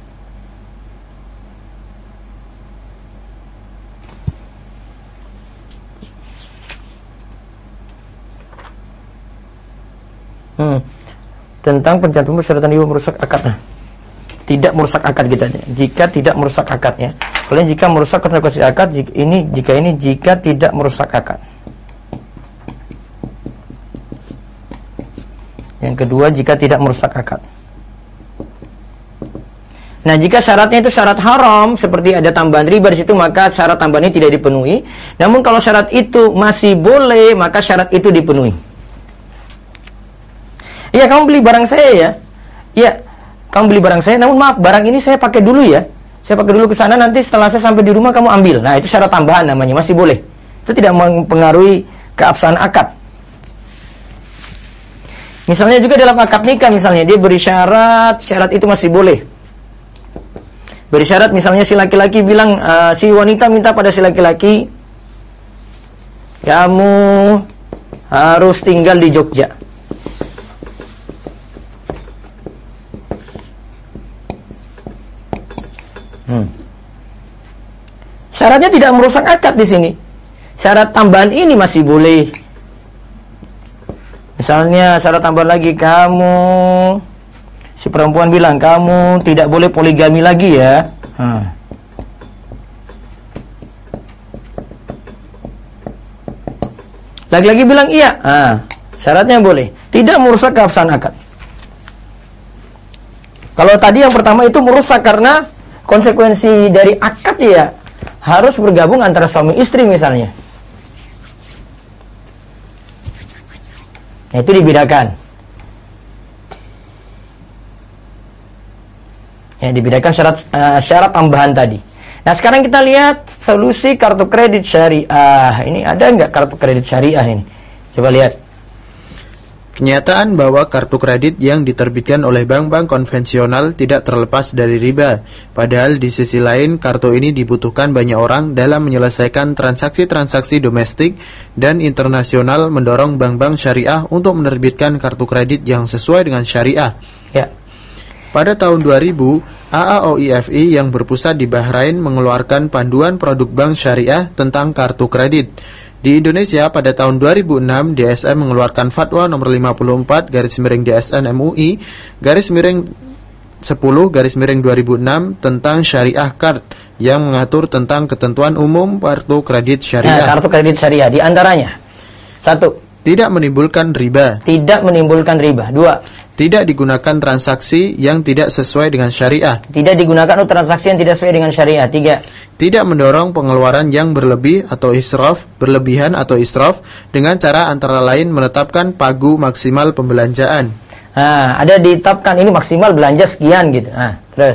Tentang pencantuman persyaratan riba merusak akad. Tidak merusak akad kita. Jika tidak merusak akadnya. Kalau jika merusak konsekuensi akad, jika tidak merusak akad. Yang kedua jika tidak merusak akad. Nah, jika syaratnya itu syarat haram seperti ada tambahan riba di situ, maka syarat tambahan ini tidak dipenuhi. Namun kalau syarat itu masih boleh, maka syarat itu dipenuhi. Iya, kamu beli barang saya ya. Iya, kamu beli barang saya. Namun maaf, barang ini saya pakai dulu ya. Saya pakai dulu ke sana, nanti setelah saya sampai di rumah kamu ambil. Nah, itu syarat tambahan namanya, masih boleh. Itu tidak mempengaruhi keabsahan akad. Misalnya juga dalam akad nikah, misalnya dia beri syarat itu masih boleh. Beri syarat misalnya si laki-laki bilang, si wanita minta pada si laki-laki, kamu harus tinggal di Jogja. Syaratnya tidak merusak akad di sini. Syarat tambahan ini masih boleh. Misalnya syarat tambahan lagi, si perempuan bilang kamu tidak boleh poligami lagi ya. Lagi-lagi bilang iya. Syaratnya boleh. Tidak merusak keabsahan akad. Kalau tadi yang pertama itu merusak karena konsekuensi dari akad ya harus bergabung antara suami istri misalnya. Nah, itu dibedakan. Ya, dibedakan syarat tambahan tadi. Nah, sekarang kita lihat solusi kartu kredit syariah. Ini ada nggak kartu kredit syariah ini? Coba lihat. Kenyataan bahwa kartu kredit yang diterbitkan oleh bank-bank konvensional tidak terlepas dari riba. Padahal di sisi lain, kartu ini dibutuhkan banyak orang dalam menyelesaikan transaksi-transaksi domestik dan internasional, mendorong bank-bank syariah untuk menerbitkan kartu kredit yang sesuai dengan syariah. Ya. Pada tahun 2000, AAOIFI yang berpusat di Bahrain mengeluarkan panduan produk bank syariah tentang kartu kredit. Di Indonesia pada tahun 2006, DSM mengeluarkan fatwa nomor 54 /DSN MUI /10/2006 tentang syariah card yang mengatur tentang ketentuan umum kartu kredit syariah. Nah, kartu kredit syariah di antaranya. 1. Tidak menimbulkan riba. Tidak menimbulkan riba. 2. Tidak digunakan transaksi yang tidak sesuai dengan syariah. Tidak digunakan untuk transaksi yang tidak sesuai dengan syariah. 3. Tidak mendorong pengeluaran yang berlebihan atau israf dengan cara antara lain menetapkan pagu maksimal pembelanjaan. Nah, ada ditetapkan ini maksimal belanja sekian gitu. Nah, terus.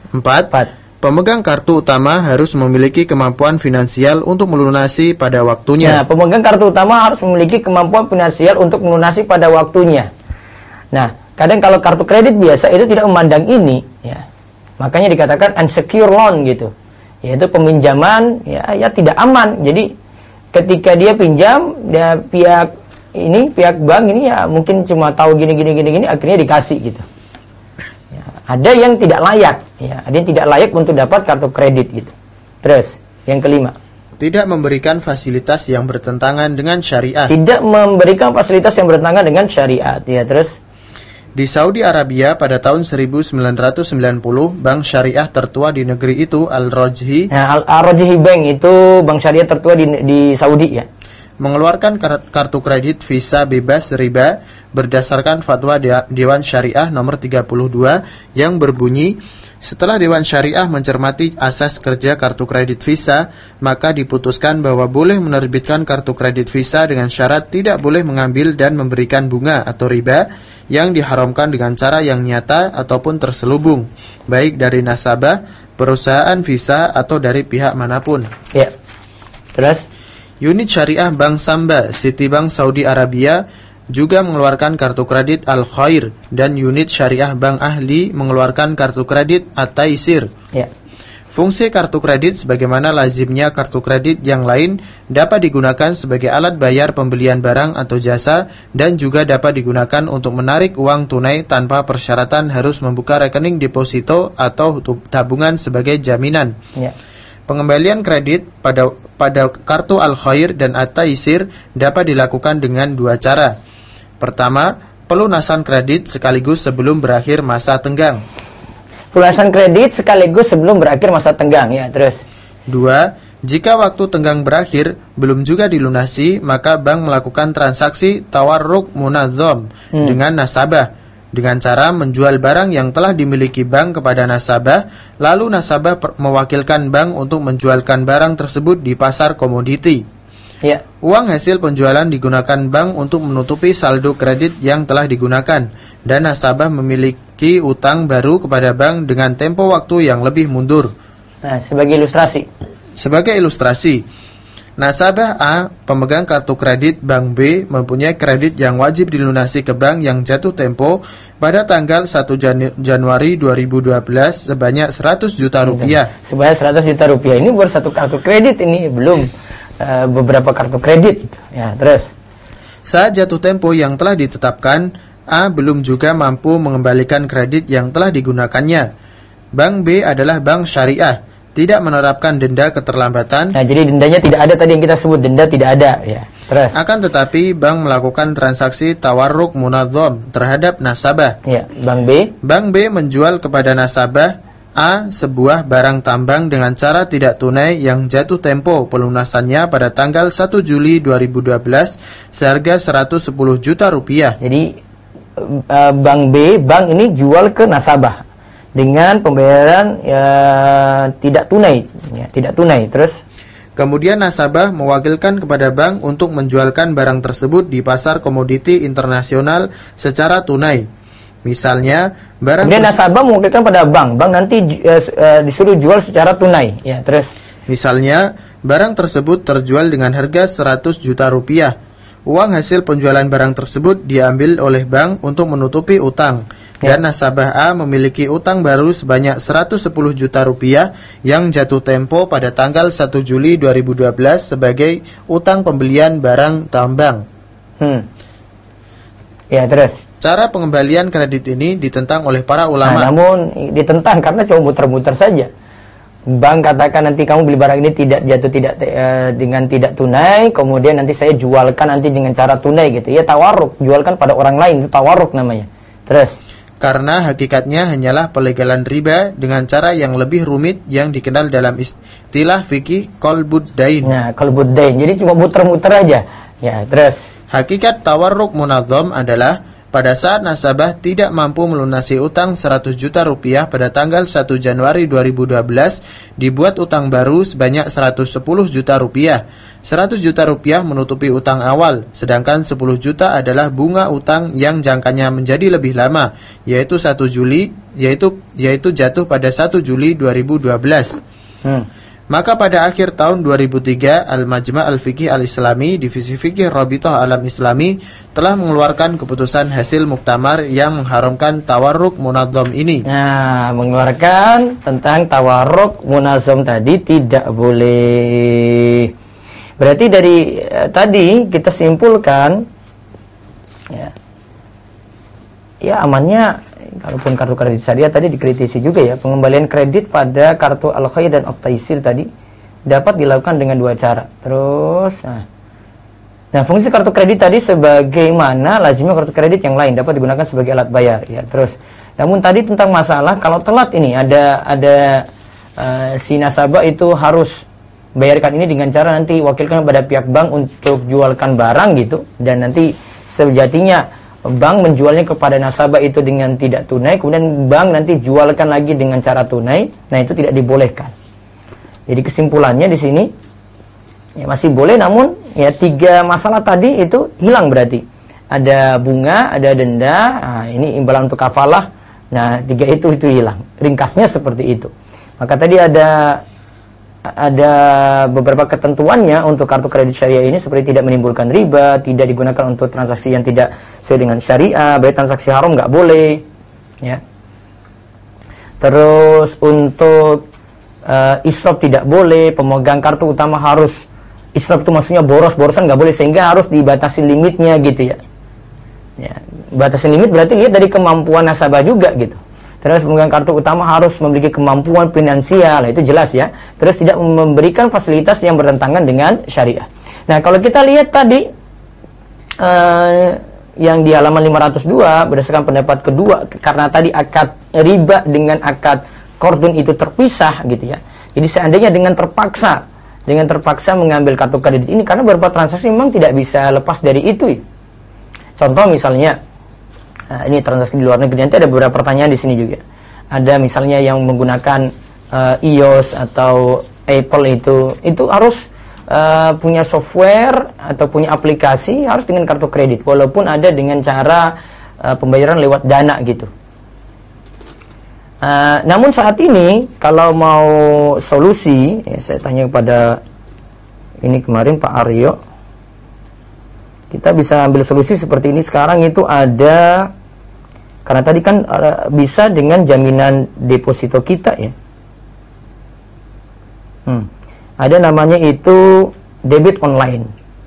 4. Pemegang kartu utama harus memiliki kemampuan finansial untuk melunasi pada waktunya. Nah, pemegang kartu utama harus memiliki kemampuan finansial untuk melunasi pada waktunya. Nah, kadang kalau kartu kredit biasa itu tidak memandang ini, ya. Makanya dikatakan unsecure loan gitu. Yaitu peminjaman ya tidak aman. Jadi ketika dia pinjam, pihak bank ini ya mungkin cuma tahu gini akhirnya dikasih gitu. Ya, ada yang tidak layak, ya, ada yang tidak layak untuk dapat kartu kredit gitu. Terus, yang kelima, tidak memberikan fasilitas yang bertentangan dengan syariah. Tidak memberikan fasilitas yang bertentangan dengan syariat, ya. Terus, di Saudi Arabia pada tahun 1990, bank syariah tertua di negeri itu Al-Rajhi. Nah, Al-Rajhi Bank itu bank syariah tertua di Saudi ya. Mengeluarkan kartu kredit Visa bebas riba berdasarkan fatwa Dewan Syariah nomor 32 yang berbunyi, setelah Dewan Syariah mencermati asas kerja kartu kredit Visa, maka diputuskan bahwa boleh menerbitkan kartu kredit Visa dengan syarat tidak boleh mengambil dan memberikan bunga atau riba yang diharamkan dengan cara yang nyata ataupun terselubung, baik dari nasabah, perusahaan Visa atau dari pihak manapun. Ya. Terus, unit syariah Bank Samba, Citibank Saudi Arabia juga mengeluarkan kartu kredit Al-Khair, dan unit syariah Bank Ahli mengeluarkan kartu kredit At-Taisir. Ya. Fungsi kartu kredit sebagaimana lazimnya kartu kredit yang lain dapat digunakan sebagai alat bayar pembelian barang atau jasa, dan juga dapat digunakan untuk menarik uang tunai tanpa persyaratan harus membuka rekening deposito atau tabungan sebagai jaminan. Ya. Pengembalian kredit pada kartu Al-Khair dan At-Taisir dapat dilakukan dengan dua cara. Pertama, pelunasan kredit sekaligus sebelum berakhir masa tenggang. Pelunasan kredit sekaligus sebelum berakhir masa tenggang, ya. Terus, 2. Jika waktu tenggang berakhir belum juga dilunasi, maka bank melakukan transaksi tawarruk munazzam dengan nasabah dengan cara menjual barang yang telah dimiliki bank kepada nasabah, lalu nasabah mewakilkan bank untuk menjualkan barang tersebut di pasar komoditi. ya. Uang hasil penjualan digunakan bank untuk menutupi saldo kredit yang telah digunakan, dan nasabah memiliki utang baru kepada bank dengan tempo waktu yang lebih mundur. Nah, sebagai ilustrasi, nasabah A, pemegang kartu kredit bank B, mempunyai kredit yang wajib dilunasi ke bank yang jatuh tempo pada tanggal 1 Januari 2012 sebanyak 100 juta rupiah. Sebanyak 100 juta rupiah. Ini baru satu kartu kredit, ini belum beberapa kartu kredit. Ya, terus. Saat jatuh tempo yang telah ditetapkan, A belum juga mampu mengembalikan kredit yang telah digunakannya. Bank B adalah bank syariah, tidak menerapkan denda keterlambatan. Nah, jadi dendanya tidak ada, tadi yang kita sebut denda tidak ada, ya. Terus. Akan tetapi bank melakukan transaksi tawarruk munazzam terhadap nasabah. Ya, Bank B menjual kepada nasabah A sebuah barang tambang dengan cara tidak tunai yang jatuh tempo pelunasannya pada tanggal 1 Juli 2012 seharga 110 juta rupiah. Jadi bank ini jual ke nasabah. dengan pembayaran tidak tunai, ya, tidak tunai. Terus kemudian nasabah mewakilkan kepada bank untuk menjualkan barang tersebut di pasar komoditi internasional secara tunai. Misalnya, kemudian nasabah mewakilkan pada bank nanti disuruh jual secara tunai. Ya, terus misalnya, barang tersebut terjual dengan harga 100 juta rupiah. Uang hasil penjualan barang tersebut diambil oleh bank untuk menutupi utang. Dan nasabah A memiliki utang baru sebanyak 110 juta rupiah yang jatuh tempo pada tanggal 1 Juli 2012 sebagai utang pembelian barang tambang. Ya, terus cara pengembalian kredit ini ditentang oleh para ulama. Namun ditentang karena cuma muter-muter saja. Bank katakan nanti kamu beli barang ini dengan tidak tunai, kemudian nanti saya jualkan nanti dengan cara tunai gitu. Ya tawarruk, jualkan pada orang lain, itu tawarruk namanya. Terus karena hakikatnya hanyalah pelegalan riba dengan cara yang lebih rumit yang dikenal dalam istilah fikih qalbud dain. Nah, qalbud dain. Jadi cuma muter-muter aja. Ya, terus hakikat tawarruk munadzam adalah pada saat nasabah tidak mampu melunasi utang 100 juta rupiah pada tanggal 1 Januari 2012, dibuat utang baru sebanyak 110 juta rupiah. 100 juta rupiah menutupi utang awal, sedangkan 10 juta adalah bunga utang yang jangkanya menjadi lebih lama, yaitu 1 Juli, yaitu jatuh pada 1 Juli 2012. Maka pada akhir tahun 2003, Al-Majma' Al-Fiqih Al-Islami, Divisi Fikih Rabithah Alam Islami, telah mengeluarkan keputusan hasil muktamar yang mengharamkan tawarruk munadzam ini. Nah, mengeluarkan tentang tawarruk munadzam tadi tidak boleh. Berarti dari tadi kita simpulkan, ya amannya, kalaupun kartu kredit syariah tadi dikritisi juga ya, pengembalian kredit pada kartu Al-Khair dan At-Taisir tadi dapat dilakukan dengan dua cara. Terus, nah fungsi kartu kredit tadi sebagaimana lazimnya kartu kredit yang lain dapat digunakan sebagai alat bayar. Ya, terus, namun tadi tentang masalah kalau telat ini ada si nasabah itu harus bayarkan ini dengan cara nanti wakilkan pada pihak bank untuk jualkan barang gitu, dan nanti sejatinya bank menjualnya kepada nasabah itu dengan tidak tunai, kemudian bank nanti jualkan lagi dengan cara tunai. Nah, itu tidak dibolehkan. Jadi kesimpulannya di sini ya masih boleh, namun ya tiga masalah tadi itu hilang berarti. Ada bunga, ada denda, nah, ini imbalan untuk kafalah. Nah, tiga itu hilang. Ringkasnya seperti itu. Maka tadi ada beberapa ketentuannya untuk kartu kredit syariah ini, seperti tidak menimbulkan riba, tidak digunakan untuk transaksi yang tidak sesuai dengan syariah, baik transaksi haram nggak boleh, ya. Terus untuk israf tidak boleh, pemegang kartu utama harus israf itu maksudnya boros-borosan nggak boleh, sehingga harus dibatasi limitnya gitu ya. Ya, batasin limit berarti lihat dari kemampuan nasabah juga gitu. Terus pemegang kartu utama harus memiliki kemampuan finansial, itu jelas ya. Terus tidak memberikan fasilitas yang bertentangan dengan syariah. Nah, kalau kita lihat tadi yang di halaman 502 berdasarkan pendapat kedua, karena tadi akad riba dengan akad qardun itu terpisah gitu ya. Jadi seandainya dengan terpaksa mengambil kartu kredit ini, karena beberapa transaksi memang tidak bisa lepas dari itu ya. Contoh misalnya, ini transaksi di luar negeri, nanti ada beberapa pertanyaan di sini juga. Ada misalnya yang menggunakan iOS atau Apple itu harus punya software atau punya aplikasi, harus dengan kartu kredit, walaupun ada dengan cara pembayaran lewat Dana gitu. Namun saat ini kalau mau solusi, ya saya tanya kepada ini kemarin Pak Aryo, kita bisa ambil solusi seperti ini. Sekarang itu ada, karena tadi kan bisa dengan jaminan deposito kita ya. Ada namanya itu debit online.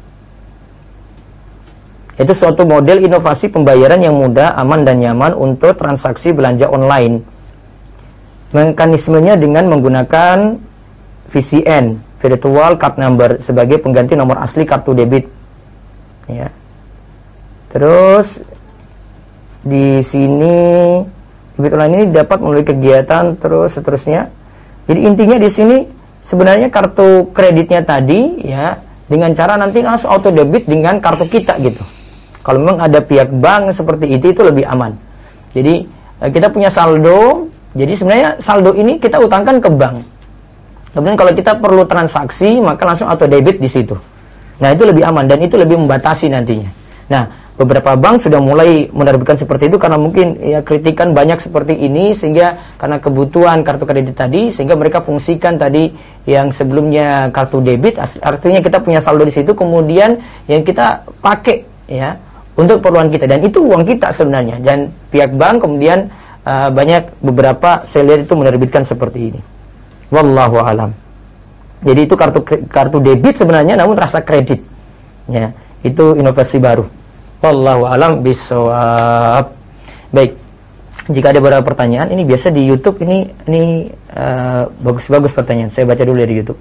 Itu suatu model inovasi pembayaran yang mudah, aman dan nyaman untuk transaksi belanja online. Mekanismenya dengan menggunakan VCN, Virtual Card Number, sebagai pengganti nomor asli kartu debit. Ya. Terus di sini debit online ini dapat melalui kegiatan terus seterusnya. Jadi intinya di sini sebenarnya kartu kreditnya tadi ya, dengan cara nanti langsung auto debit dengan kartu kita gitu. Kalau memang ada pihak bank seperti itu lebih aman. Jadi kita punya saldo Jadi sebenarnya saldo ini kita utangkan ke bank. Kemudian kalau kita perlu transaksi, maka langsung auto debit di situ. Nah, itu lebih aman dan itu lebih membatasi nantinya. Nah, beberapa bank sudah mulai menerbitkan seperti itu karena mungkin ya kritikan banyak seperti ini, sehingga karena kebutuhan kartu kredit tadi, sehingga mereka fungsikan tadi yang sebelumnya kartu debit, artinya kita punya saldo di situ, kemudian yang kita pakai ya untuk keperluan kita, dan itu uang kita sebenarnya. Dan pihak bank kemudian banyak beberapa saya lihat itu menerbitkan seperti ini. Wallahu alam. Jadi itu kartu debit sebenarnya, namun rasa kredit. Ya, itu inovasi baru. Wallahu alam bisawab. Baik. Jika ada beberapa pertanyaan, ini biasa di YouTube ini bagus-bagus pertanyaan. Saya baca dulu ya di YouTube.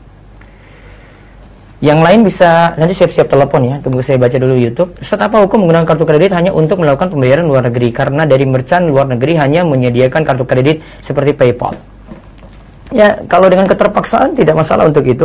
Yang lain bisa nanti siap-siap telepon ya. Tunggu saya baca dulu YouTube. Ustaz, apa hukum menggunakan kartu kredit hanya untuk melakukan pembayaran luar negeri? Karena dari merchant luar negeri hanya menyediakan kartu kredit seperti PayPal. Ya, kalau dengan keterpaksaan tidak masalah untuk itu.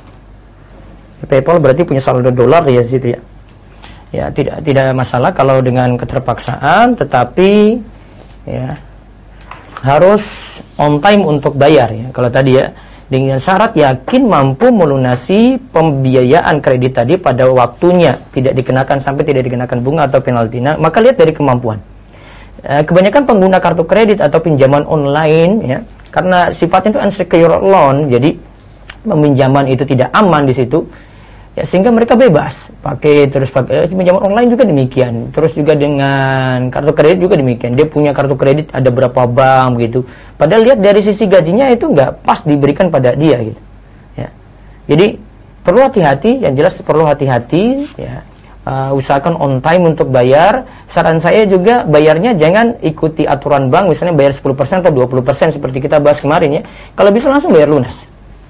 PayPal berarti punya saldo dolar ya di situ ya. Ya, tidak masalah kalau dengan keterpaksaan, tetapi ya harus on time untuk bayar ya. Kalau tadi ya, dengan syarat yakin mampu melunasi pembiayaan kredit tadi pada waktunya, tidak dikenakan bunga atau penalti. Nah, maka lihat dari kemampuan. Kebanyakan pengguna kartu kredit atau pinjaman online ya, karena sifatnya itu unsecure loan, jadi peminjaman itu tidak aman di situ. Ya, sehingga mereka bebas pakai pinjaman online juga demikian. Terus juga dengan kartu kredit juga demikian. Dia punya kartu kredit ada berapa bank gitu. Padahal lihat dari sisi gajinya itu nggak pas diberikan pada dia gitu. Ya. Jadi perlu hati-hati, yang jelas perlu hati-hati ya. Usahakan on time untuk bayar. Saran saya juga bayarnya jangan ikuti aturan bank, misalnya bayar 10% atau 20% seperti kita bahas kemarin ya. Kalau bisa langsung bayar lunas.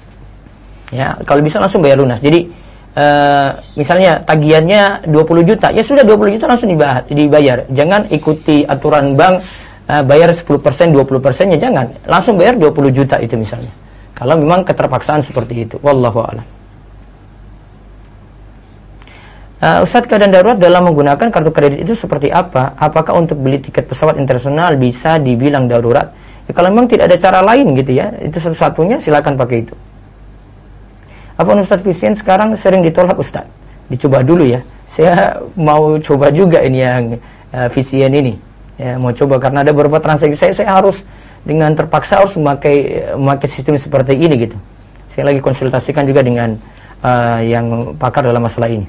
Ya, kalau bisa langsung bayar lunas. Jadi misalnya tagihannya 20 juta, ya sudah 20 juta langsung dibayar. Jangan ikuti aturan bank bayar 10%, 20%, ya jangan. Langsung bayar 20 juta itu misalnya. Kalau memang keterpaksaan seperti itu. Wallahu a'lam. Ustadz, keadaan darurat dalam menggunakan kartu kredit itu seperti apa? Apakah untuk beli tiket pesawat internasional bisa dibilang darurat? Ya, kalau memang tidak ada cara lain gitu ya, itu satu-satunya silakan pakai itu. Apa Ustadz VCN sekarang sering ditolak Ustadz? Dicoba dulu ya. Saya mau coba juga ini yang VCN ini. Ya, mau coba karena ada beberapa transaksi saya harus dengan terpaksa harus memakai sistem seperti ini gitu. Saya lagi konsultasikan juga dengan yang pakar dalam masalah ini.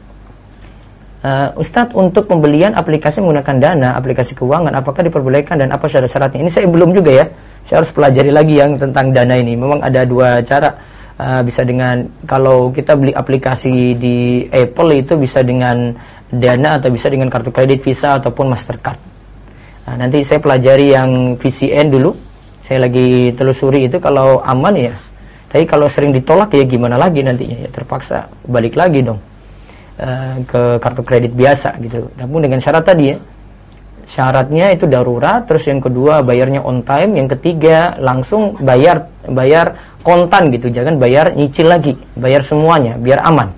Ustadz, untuk pembelian aplikasi menggunakan Dana, aplikasi keuangan, apakah diperbolehkan dan apa syarat-syaratnya? Ini saya belum juga ya. Saya harus pelajari lagi yang tentang Dana ini. Memang ada dua cara. Bisa dengan, kalau kita beli aplikasi di Apple itu bisa dengan Dana atau bisa dengan kartu kredit Visa ataupun Mastercard. Nah, nanti saya pelajari yang VCN dulu. Saya lagi telusuri itu kalau aman ya. Tapi kalau sering ditolak ya gimana lagi nantinya ya, terpaksa balik lagi dong ke kartu kredit biasa gitu. Namun dengan syarat tadi ya, syaratnya itu darurat, terus yang kedua bayarnya on time, yang ketiga langsung bayar kontan gitu, jangan bayar nyicil lagi, bayar semuanya biar aman.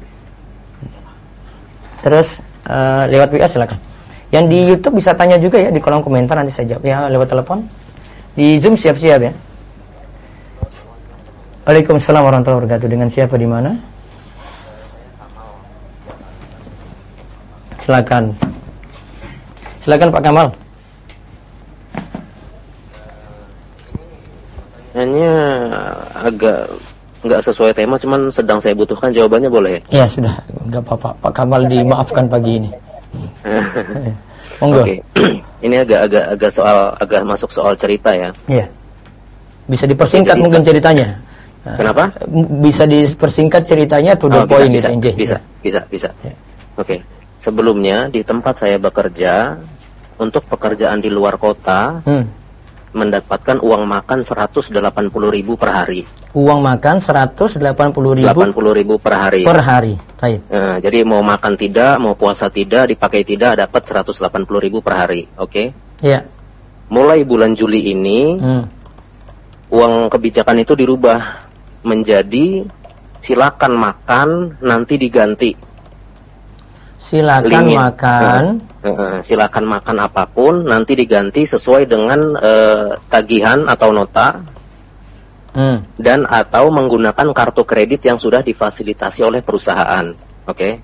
Terus lewat WA silakan. Yang di YouTube bisa tanya juga ya di kolom komentar, nanti saya jawab ya. Lewat telepon, di Zoom siap-siap ya. Waalaikumsalam warahmatullahi wabarakatuh. Dengan siapa di mana? Silakan Pak Kamal. Hanya agak nggak sesuai tema, cuman sedang saya butuhkan jawabannya, boleh? Ya sudah, nggak apa-apa. Pak Kamal dimaafkan pagi ini. Monggo. Oke. Ini agak masuk soal cerita ya. Iya. Bisa dipersingkat mungkin ceritanya. Kenapa? Bisa dipersingkat ceritanya to the point gitu. Bisa. Ya. Oke. Sebelumnya di tempat saya bekerja, untuk pekerjaan di luar kota, mendapatkan uang makan 180.000 per hari. Uang makan 180.000 per hari. Per hari. Baik. Nah, jadi mau makan tidak, mau puasa tidak, dipakai tidak, dapat 180.000 per hari. Oke? Iya. Mulai bulan Juli ini, uang kebijakan itu dirubah menjadi silakan makan, nanti diganti. Silakan makan. Silakan makan apapun, nanti diganti sesuai dengan tagihan atau nota, dan atau menggunakan kartu kredit yang sudah difasilitasi oleh perusahaan. Oke.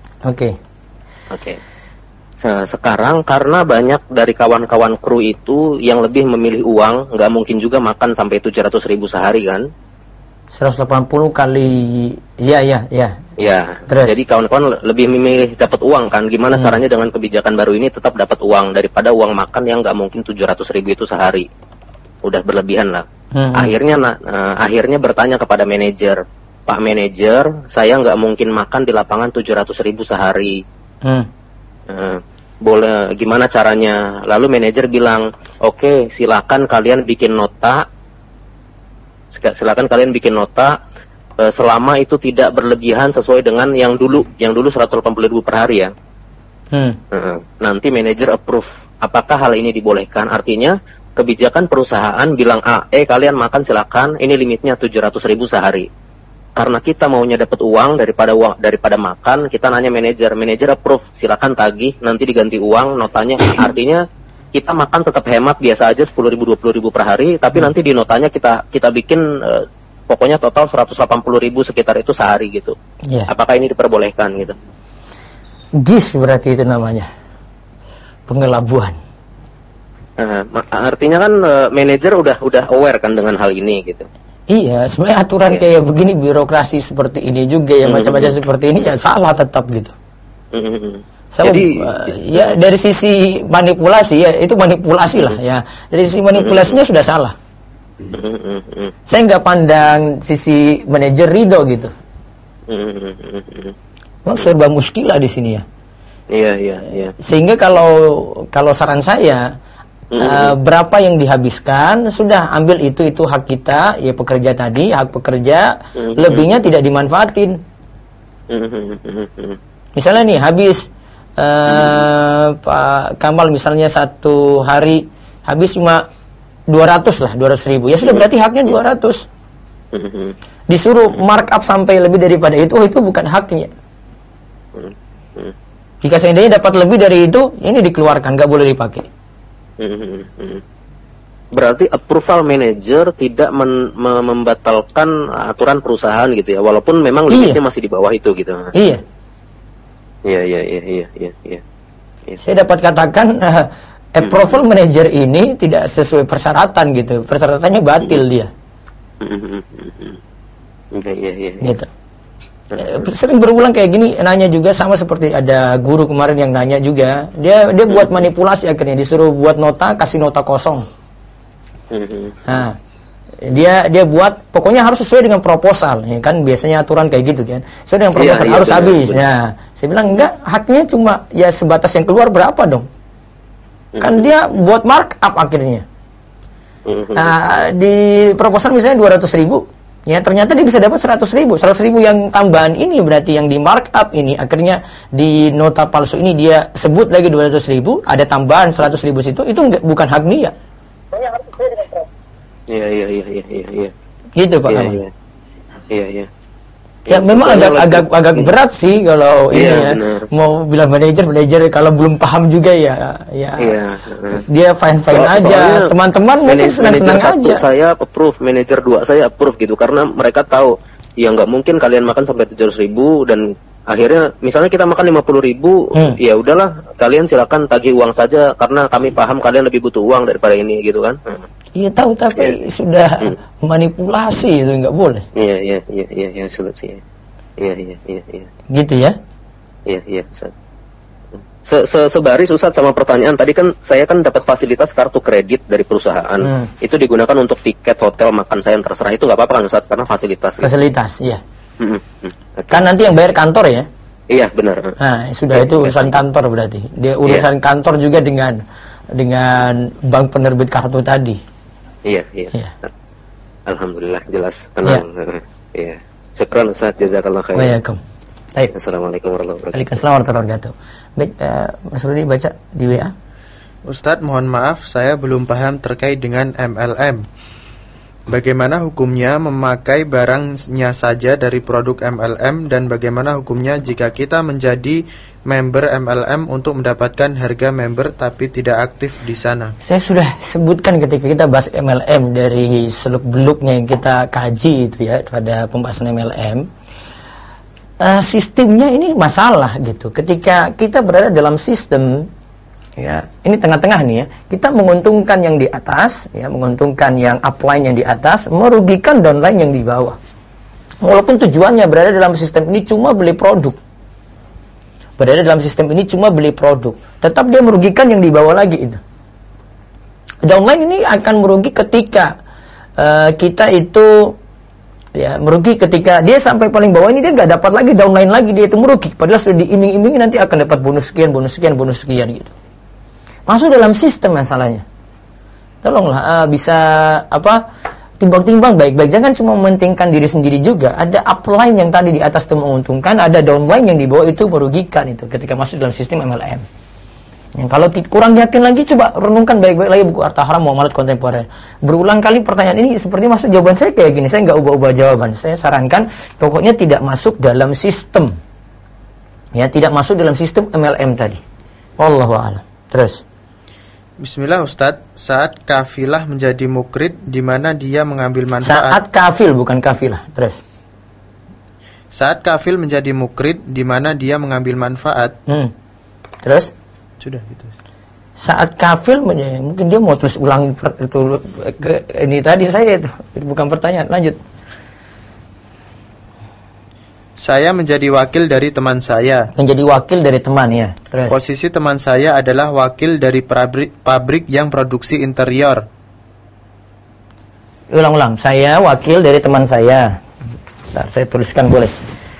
Sekarang karena banyak dari kawan-kawan kru itu yang lebih memilih uang, nggak mungkin juga makan sampai 700.000 sehari kan? 180 kali, ya. Terus? Jadi kawan-kawan lebih memilih dapat uang kan? Gimana caranya dengan kebijakan baru ini tetap dapat uang daripada uang makan yang nggak mungkin 700.000 itu sehari? Udah berlebihan lah. Akhirnya bertanya kepada manajer, Pak manajer, saya nggak mungkin makan di lapangan 700.000 sehari. Boleh, gimana caranya? Lalu manajer bilang, oke, silakan kalian bikin nota. Selama itu tidak berlebihan sesuai dengan yang dulu 180.000 per hari ya. Nanti manajer approve. Apakah hal ini dibolehkan? Artinya kebijakan perusahaan bilang kalian makan silakan, ini limitnya 700.000 sehari. Karena kita maunya dapat uang daripada makan, kita nanya manajer approve, silakan tagih, nanti diganti uang notanya. Artinya kita makan tetap hemat biasa aja 10.000 20.000 per hari, tapi nanti di notanya kita bikin pokoknya total 180.000 sekitar itu sehari gitu. Apakah ini diperbolehkan gitu? GIS berarti itu namanya, pengelabuan. Artinya kan manajer udah aware kan dengan hal ini gitu. Iya, sebenarnya aturan kayak begini, birokrasi seperti ini juga ya, macam-macam seperti ini ya salah tetap gitu. Jadi ya dari sisi manipulasi ya itu manipulasi lah ya. Dari sisi manipulasinya sudah salah. Saya nggak pandang sisi manajer ridho gitu. Serba muskilah di sini ya. Iya. Sehingga kalau saran saya, berapa yang dihabiskan sudah ambil itu hak kita ya, pekerja tadi hak pekerja, lebihnya tidak dimanfaatin. Misalnya nih habis Pak Kamal misalnya satu hari habis cuma 200.000 ya sudah, berarti haknya 200. Disuruh markup sampai lebih daripada itu bukan haknya. Jika seandainya dapat lebih dari itu, ini dikeluarkan, nggak boleh dipakai. Berarti approval manager tidak membatalkan aturan perusahaan gitu ya, walaupun memang limitnya masih di bawah itu gitu. Iya. Saya dapat katakan approval manager ini tidak sesuai persyaratan gitu, persyaratannya batil dia. Gitu. Sering berulang kayak gini, nanya juga sama seperti ada guru kemarin yang nanya juga, dia buat manipulasi, akhirnya disuruh buat nota, kasih nota kosong. Nah, dia buat pokoknya harus sesuai dengan proposal ya kan, biasanya aturan kayak gitu kan, sesuai dengan proposal harus habis. Nah, saya bilang enggak, haknya cuma ya sebatas yang keluar berapa dong, kan dia buat markup akhirnya. Nah, di proposal misalnya 200.000, ya ternyata dia bisa dapat 100.000 yang tambahan ini, berarti yang di markup ini akhirnya di nota palsu ini dia sebut lagi 200.000, ada tambahan 100.000 situ, itu bukan hak dia. Iya. Gitu Pak Kamal. Iya. Ya memang agak berat sih kalau ini ya. Mau bilang manajer kalau belum paham juga ya. Dia fine aja. Teman-teman mungkin senang-senang aja. Saya approve, manajer 2 saya approve gitu, karena mereka tahu ya nggak mungkin kalian makan sampai 700.000, dan akhirnya misalnya kita makan 50.000, ya udahlah kalian silakan tagih uang saja karena kami paham kalian lebih butuh uang daripada ini gitu kan. Iya tahu, tapi sudah manipulasi, itu nggak boleh. Iya selesai. Iya. Gitu ya? Iya Ustaz. Sebaris Ustaz sama pertanyaan tadi, kan saya kan dapat fasilitas kartu kredit dari perusahaan. Itu digunakan untuk tiket hotel, makan saya yang terserah, itu nggak apa-apa kan Ustaz, karena fasilitas. Fasilitas, iya. Kan nanti yang bayar kantor ya? Iya benar. Nah sudah itu urusan kantor berarti. Dia urusan kantor juga dengan bank penerbit kartu tadi. Iya. Alhamdulillah jelas. Tenang. Iya. Syukran Ustaz, jazakallah khair. Waalaikumsalam. Baik. Assalamualaikum warahmatullahi wabarakatuh. Waalaikumsalam warahmatullahi wabarakatuh. Baik, Mas Rudi baca di WA. Ustadz, mohon maaf, saya belum paham terkait dengan MLM. Bagaimana hukumnya memakai barangnya saja dari produk MLM, dan bagaimana hukumnya jika kita menjadi member MLM untuk mendapatkan harga member tapi tidak aktif di sana? Saya sudah sebutkan ketika kita bahas MLM dari seluk-beluknya yang kita kaji itu ya pada pembahasan MLM. Sistemnya ini masalah gitu. Ketika kita berada dalam sistem, ya, ini tengah-tengah nih ya, kita menguntungkan yang di atas, ya, menguntungkan yang upline yang di atas, merugikan downline yang di bawah. Walaupun tujuannya berada dalam sistem ini cuma beli produk, tetap dia merugikan yang di bawah lagi itu. Downline ini akan merugi ketika kita itu, ya, merugi ketika dia sampai paling bawah ini dia nggak dapat lagi downline lagi, dia itu merugi. Padahal sudah diiming-imingi nanti akan dapat bonus sekian gitu. Masuk dalam sistem masalahnya. Tolonglah bisa timbang-timbang baik-baik. Jangan cuma mementingkan diri sendiri juga. Ada upline yang tadi di atas itu menguntungkan, ada downline yang di bawah itu merugikan itu ketika masuk dalam sistem MLM. Yang kalau kurang yakin lagi, coba renungkan baik-baik lagi buku Harta Haram Muamalat Kontemporer. Berulang kali pertanyaan ini seperti masuk jawaban saya kayak gini. Saya nggak ubah-ubah jawaban. Saya sarankan pokoknya tidak masuk dalam sistem. Ya, tidak masuk dalam sistem MLM tadi. Wallahu a'lam. Terus. Bismillah Ustadz, saat kafilah menjadi mukrid, di mana dia mengambil manfaat. Saat kafil, bukan kafilah. Terus. Saat kafil menjadi mukrid, di mana dia mengambil manfaat. Terus. Sudah gitu. Saat kafil mungkin dia mau terus ulang itu ini tadi saya itu bukan pertanyaan. Lanjut. Saya menjadi wakil dari teman saya. Menjadi wakil dari teman, ya. Terus. Posisi teman saya adalah wakil dari pabrik yang produksi interior. Ulang-ulang. Saya wakil dari teman saya. Bentar, saya tuliskan boleh.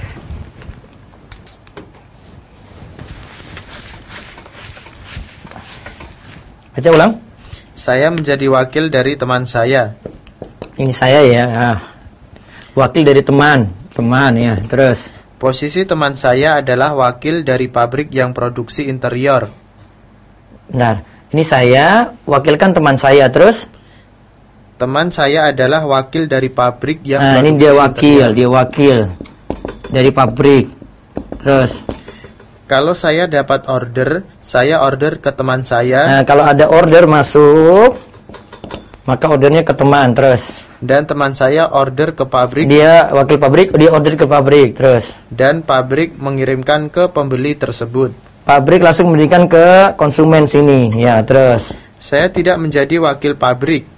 Baca ulang. Saya menjadi wakil dari teman saya. Ini saya ya. Wakil dari teman ya. Terus. Posisi teman saya adalah wakil dari pabrik yang produksi interior. Benar. Ini saya wakilkan teman saya. Terus. Teman saya adalah wakil dari pabrik yang produksi ini dia wakil dari pabrik. Terus. Kalau saya dapat order, saya order ke teman saya. Nah, kalau ada order masuk, maka ordernya ke teman. Terus. Dan teman saya order ke pabrik. Dia wakil pabrik, dia order ke pabrik. Terus. Dan pabrik mengirimkan ke pembeli tersebut. Pabrik langsung memberikan ke konsumen sini. Ya, terus. Saya tidak menjadi wakil pabrik.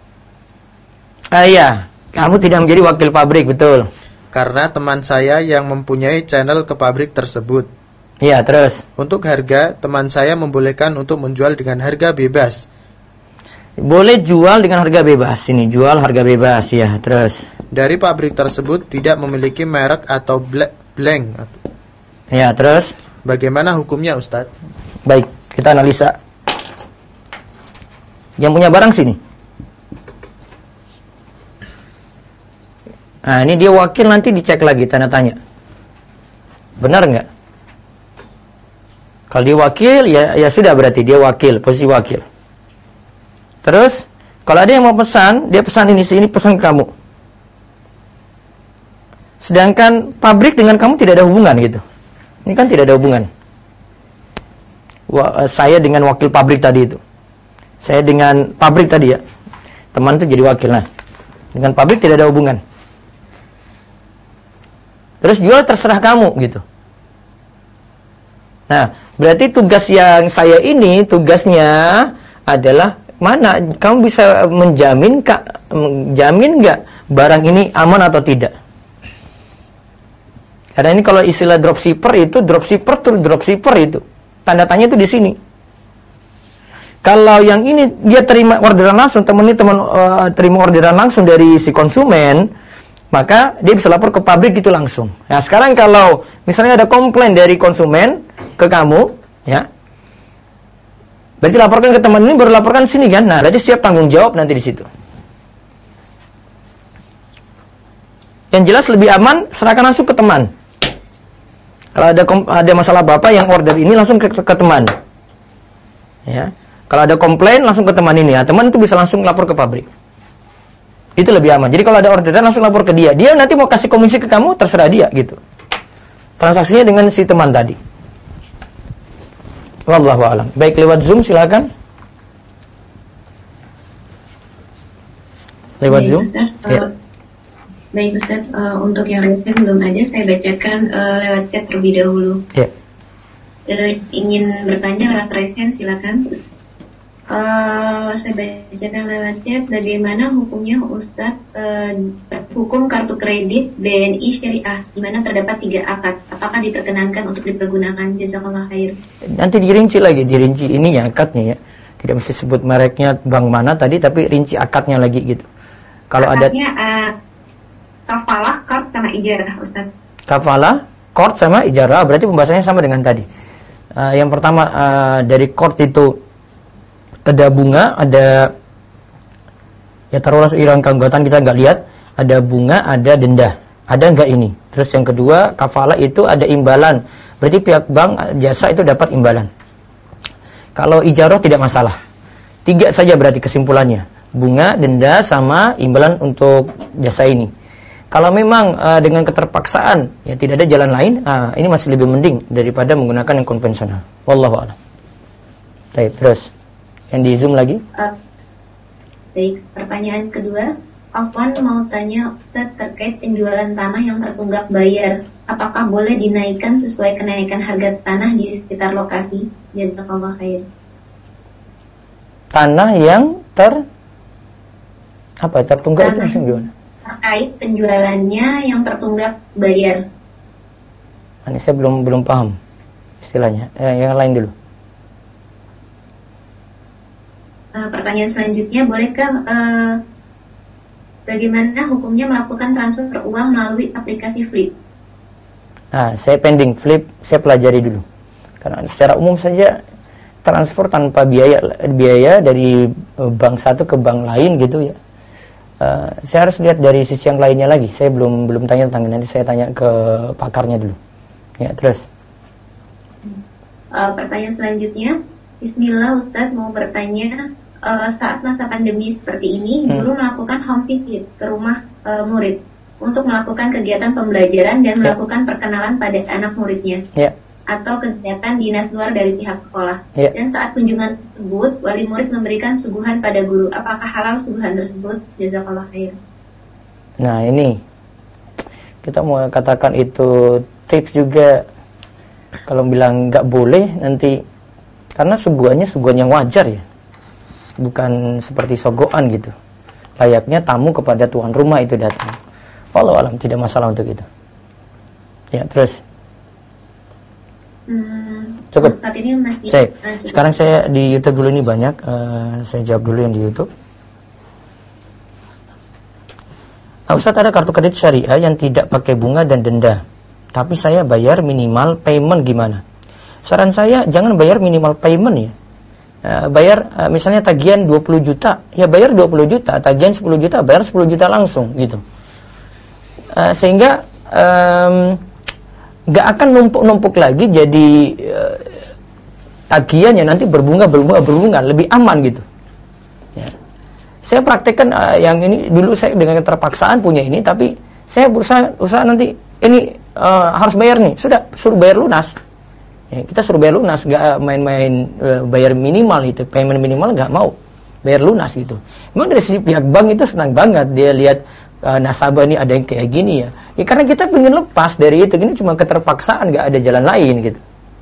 Iya, kamu tidak menjadi wakil pabrik, betul. Karena teman saya yang mempunyai channel ke pabrik tersebut. Iya, terus. Untuk harga, teman saya membolehkan untuk menjual dengan harga bebas. Boleh jual dengan harga bebas. Ini jual harga bebas, ya. Terus. Dari pabrik tersebut tidak memiliki merek atau blank. Ya, terus. Bagaimana hukumnya, Ustadz? Baik, kita analisa. Yang punya barang sini. Nah, ini dia wakil, nanti dicek lagi tanda tanya. Benar enggak? Kalau dia wakil, ya sudah, berarti dia wakil, posisi wakil. Terus, kalau ada yang mau pesan, dia pesan ini pesan ke kamu. Sedangkan pabrik dengan kamu tidak ada hubungan gitu. Ini kan tidak ada hubungan. Saya dengan wakil pabrik tadi itu. Saya dengan pabrik tadi ya. Teman itu jadi wakil. Nah, dengan pabrik tidak ada hubungan. Terus jual terserah kamu gitu. Nah, berarti tugas yang saya ini, tugasnya adalah mana kamu bisa menjamin nggak barang ini aman atau tidak? Karena ini kalau istilah dropshipper itu tanda tanya itu di sini. Kalau yang ini dia terima orderan langsung, teman terima orderan langsung dari si konsumen, maka dia bisa lapor ke pabrik itu langsung. Nah, sekarang kalau misalnya ada komplain dari konsumen ke kamu, ya, berarti laporkan ke teman ini, baru laporkan sini kan? Nah, berarti siap tanggung jawab nanti di situ. Yang jelas lebih aman, serahkan langsung ke teman. Kalau ada masalah bapak yang order ini langsung ke teman. Ya, kalau ada komplain langsung ke teman ini. Ya, teman itu bisa langsung lapor ke pabrik. Itu lebih aman. Jadi kalau ada orderan langsung lapor ke dia. Dia nanti mau kasih komisi ke kamu, terserah dia gitu. Transaksinya dengan si teman tadi. Wallahu a'lam. Baik, lewat Zoom silakan. Lewat Zoom. Ya. Baik Ustaz, untuk yang resep belum ada, saya bacakan lewat chat terlebih dahulu. Ya. Ingin bertanya lewat resen silakan. Saya bacakan lewat chat. Bagaimana hukumnya Ustaz hukum kartu kredit BNI Syariah di mana terdapat 3 akad? Apakah diperkenankan untuk dipergunakan? Jazakallah khair. Nanti dirinci lagi, dirinci ininya akadnya ya. Tidak mesti sebut mereknya bank mana tadi, tapi rinci akadnya lagi gitu. Kalau akadnya, ada kafalah, qard sama ijarah, Ustaz. Kafalah, qard sama ijarah, berarti pembahasannya sama dengan tadi. Yang pertama dari qard itu ada bunga, ada ya taruhlah iuran keanggotaan kita nggak lihat, ada bunga, ada denda. Ada nggak ini? Terus yang kedua, kafalah itu ada imbalan. Berarti pihak bank jasa itu dapat imbalan. Kalau ijarah tidak masalah. 3 saja berarti kesimpulannya. Bunga, denda, sama imbalan untuk jasa ini. Kalau memang dengan keterpaksaan, ya tidak ada jalan lain, ini masih lebih mending daripada menggunakan yang konvensional. Wallahu a'lam. Baik, terus. Yang di Zoom lagi. Baik, pertanyaan kedua. Afwan mau tanya Ustaz terkait penjualan tanah yang tertunggak bayar. Apakah boleh dinaikkan sesuai kenaikan harga tanah di sekitar lokasi? Jazakallah khair. Tanah yang tertunggak itu maksudnya gimana? Terkait penjualannya yang tertunggak bayar. Ini saya belum paham istilahnya. Yang lain dulu. Pertanyaan selanjutnya, bolehkah bagaimana hukumnya melakukan transfer uang melalui aplikasi Flip? Saya pending Flip, saya pelajari dulu. Karena secara umum saja transfer tanpa biaya dari bank satu ke bank lain gitu ya. Saya harus lihat dari sisi yang lainnya lagi. Saya belum tanya tentang nanti saya tanya ke pakarnya dulu. Ya, terus. Pertanyaan selanjutnya, Bismillah Ustaz mau bertanya, saat masa pandemi seperti ini, guru melakukan home visit ke rumah murid untuk melakukan kegiatan pembelajaran dan melakukan perkenalan pada anak muridnya. Atau kegiatan dinas luar dari pihak sekolah. Dan saat kunjungan tersebut, wali murid memberikan suguhan pada guru. Apakah halal suguhan tersebut? Jazakallah khair. Nah ini, kita mau katakan itu tips juga. Kalau bilang nggak boleh nanti, karena suguhannya suguhan yang wajar ya. Bukan seperti sogokan gitu. Layaknya tamu kepada tuan rumah itu datang. Wallahu alam, tidak masalah untuk itu. Ya, terus. Cukup. Saat ini masih. Sekarang saya di YouTube dulu, ini banyak. Saya jawab dulu yang di YouTube. Ustaz, ada kartu kredit syariah yang tidak pakai bunga dan denda, tapi saya bayar minimal payment, gimana? Saran saya jangan bayar minimal payment ya. Bayar misalnya tagihan 20 juta, ya bayar 20 juta, tagihan 10 juta, bayar 10 juta langsung gitu. Sehingga gak akan numpuk-numpuk lagi jadi tagihannya nanti berbunga, lebih aman gitu ya. Saya praktekkan yang ini dulu, saya dengan keterpaksaan punya ini, tapi saya berusaha nanti ini harus bayar nih, sudah suruh bayar lunas ya, kita suruh bayar lunas, gak main-main bayar minimal itu, payment minimal gak mau, bayar lunas gitu. Memang dari sisi pihak bank itu senang banget dia lihat nasabah ini ada yang kayak gini ya. Ya karena kita pengen lepas dari itu, ini cuma keterpaksaan, gak ada jalan lain gitu.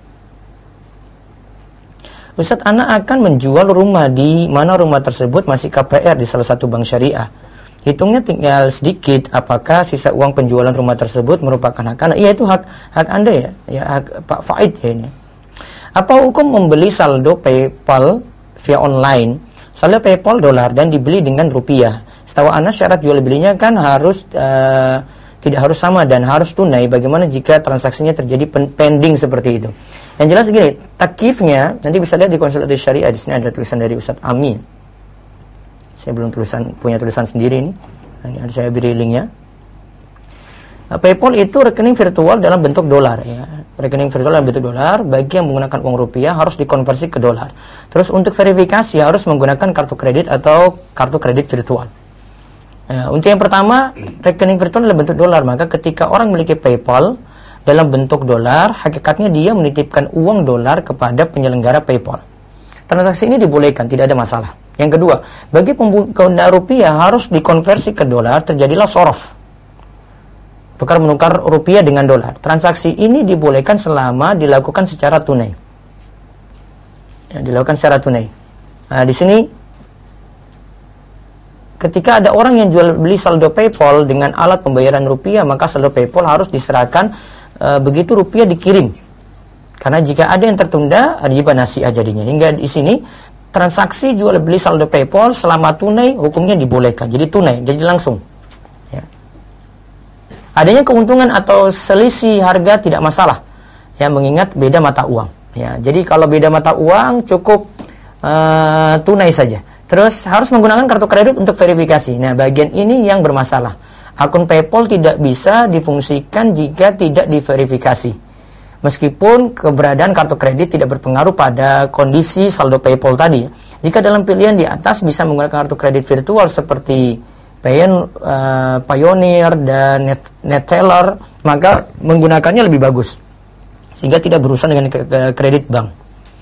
Ustaz, anak akan menjual rumah di mana rumah tersebut masih KPR di salah satu bank syariah. Hitungnya tinggal sedikit, apakah sisa uang penjualan rumah tersebut merupakan hak anak? Iya, itu hak Anda ya, hak Pak Faid ya ini. Apa hukum membeli saldo PayPal via online, saldo PayPal dolar dan dibeli dengan rupiah? Setahu Anda syarat jual belinya kan harus tidak harus sama dan harus tunai. Bagaimana jika transaksinya terjadi pending seperti itu? Yang jelas gini, takkifnya nanti bisa lihat di konsultasi syariah. Di sini ada tulisan dari Ustaz Amin. Saya belum punya tulisan sendiri ini. Nah, ini ada, saya beri linknya. PayPal itu rekening virtual dalam bentuk dolar ya. Rekening virtual dalam bentuk dolar, bagi yang menggunakan uang rupiah harus dikonversi ke dolar. Terus untuk verifikasi harus menggunakan kartu kredit atau kartu kredit virtual. Untuk yang pertama, rekening virtual dalam bentuk dolar. Maka ketika orang memiliki PayPal dalam bentuk dolar, hakikatnya dia menitipkan uang dolar kepada penyelenggara PayPal. Transaksi ini dibolehkan, tidak ada masalah. Yang kedua, bagi pengguna rupiah harus dikonversi ke dolar, terjadilah sorof. Tukar menukar rupiah dengan dolar. Transaksi ini dibolehkan selama dilakukan secara tunai. Dilakukan secara tunai. Nah, di sini ketika ada orang yang jual beli saldo PayPal dengan alat pembayaran rupiah, maka saldo PayPal harus diserahkan begitu rupiah dikirim. Karena jika ada yang tertunda, riba nasi'ah jadinya. Hingga di sini transaksi jual beli saldo PayPal selama tunai hukumnya dibolehkan. Jadi tunai, jadi langsung. Ya. Adanya keuntungan atau selisih harga tidak masalah. Ya, mengingat beda mata uang. Ya, jadi kalau beda mata uang cukup tunai saja. Terus harus menggunakan kartu kredit untuk verifikasi. Nah, bagian ini yang bermasalah. Akun PayPal tidak bisa difungsikan jika tidak diverifikasi. Meskipun keberadaan kartu kredit tidak berpengaruh pada kondisi saldo PayPal tadi. Jika dalam pilihan di atas bisa menggunakan kartu kredit virtual seperti Payoneer dan Neteller, maka menggunakannya lebih bagus. Sehingga tidak berurusan dengan kredit bank.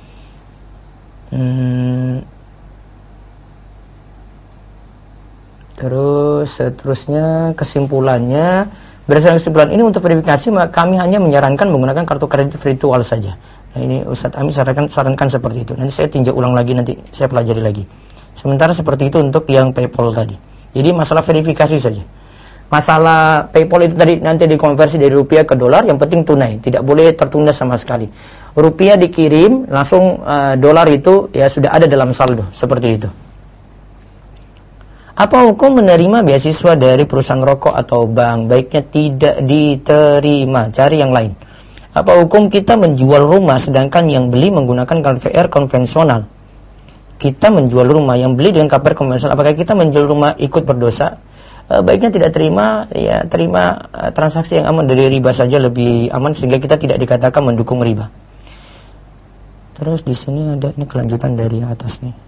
Terus seterusnya kesimpulannya, berdasarkan kesimpulan ini untuk verifikasi kami hanya menyarankan menggunakan kartu kredit virtual saja. Nah, ini Ustadz Ami sarankan seperti itu. Nanti saya tinjau ulang lagi, nanti saya pelajari lagi. Sementara seperti itu untuk yang PayPal tadi. Jadi masalah verifikasi saja. Masalah PayPal itu tadi nanti dikonversi dari rupiah ke dolar, yang penting tunai, tidak boleh tertunda sama sekali. Rupiah dikirim, langsung dolar itu ya sudah ada dalam saldo, seperti itu. Apa hukum menerima beasiswa dari perusahaan rokok atau bank? Baiknya tidak diterima, cari yang lain. Apa hukum kita menjual rumah sedangkan yang beli menggunakan KPR konvensional? Kita menjual rumah, yang beli dengan KPR konvensional, apakah kita menjual rumah ikut berdosa? Baiknya tidak terima, ya terima transaksi yang aman dari riba saja, lebih aman sehingga kita tidak dikatakan mendukung riba. Terus di sini ada ini kelanjutan dari atas nih.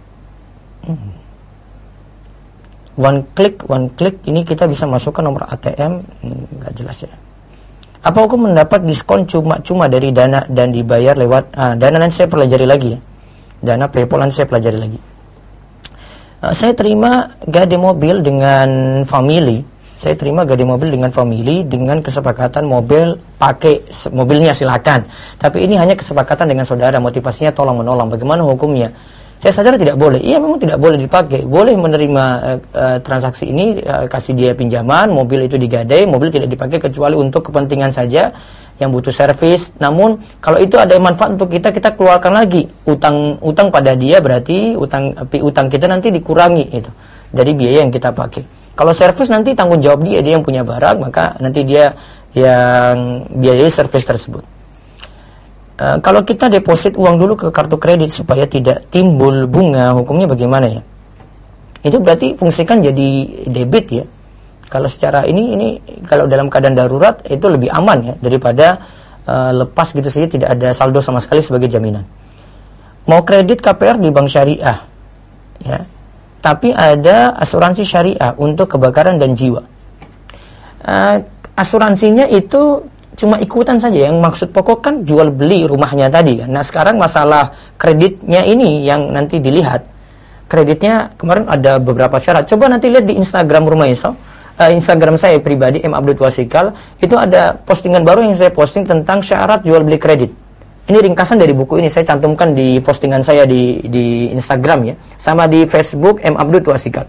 One click ini kita bisa masukkan nomor ATM, nggak jelas ya. Apa hukum mendapat diskon cuma-cuma dari Dana dan dibayar lewat Dana? Nanti saya pelajari lagi ya. Dana PayPal nanti saya pelajari lagi. Saya terima gade mobil dengan family. Saya terima gade mobil dengan family dengan kesepakatan mobil pakai mobilnya silakan. Tapi ini hanya kesepakatan dengan saudara, motivasinya tolong menolong. Bagaimana hukumnya? Saya sadar tidak boleh. Iya, memang tidak boleh dipakai. Boleh menerima transaksi ini, kasih dia pinjaman, mobil itu digadai, mobil tidak dipakai kecuali untuk kepentingan saja yang butuh servis. Namun kalau itu ada manfaat untuk kita, kita keluarkan lagi utang pada dia, berarti utang kita nanti dikurangi itu dari biaya yang kita pakai. Kalau servis nanti tanggung jawab dia yang punya barang, maka nanti dia yang biayai servis tersebut. Kalau kita deposit uang dulu ke kartu kredit supaya tidak timbul bunga, hukumnya bagaimana ya? Itu berarti fungsikan jadi debit ya. Kalau secara ini kalau dalam keadaan darurat itu lebih aman ya daripada lepas gitu saja tidak ada saldo sama sekali sebagai jaminan. Mau kredit KPR di bank syariah ya. Tapi ada asuransi syariah untuk kebakaran dan jiwa. Asuransinya itu cuma ikutan saja, yang maksud pokok kan jual beli rumahnya tadi kan. Nah, sekarang masalah kreditnya ini yang nanti dilihat. Kreditnya kemarin ada beberapa syarat. Coba nanti lihat di Instagram Rumah Iso. Instagram saya pribadi Abdul Twasikal, itu ada postingan baru yang saya posting tentang syarat jual beli kredit. Ini ringkasan dari buku ini, saya cantumkan di postingan saya di Instagram ya, sama di Facebook Abdul Twasikal.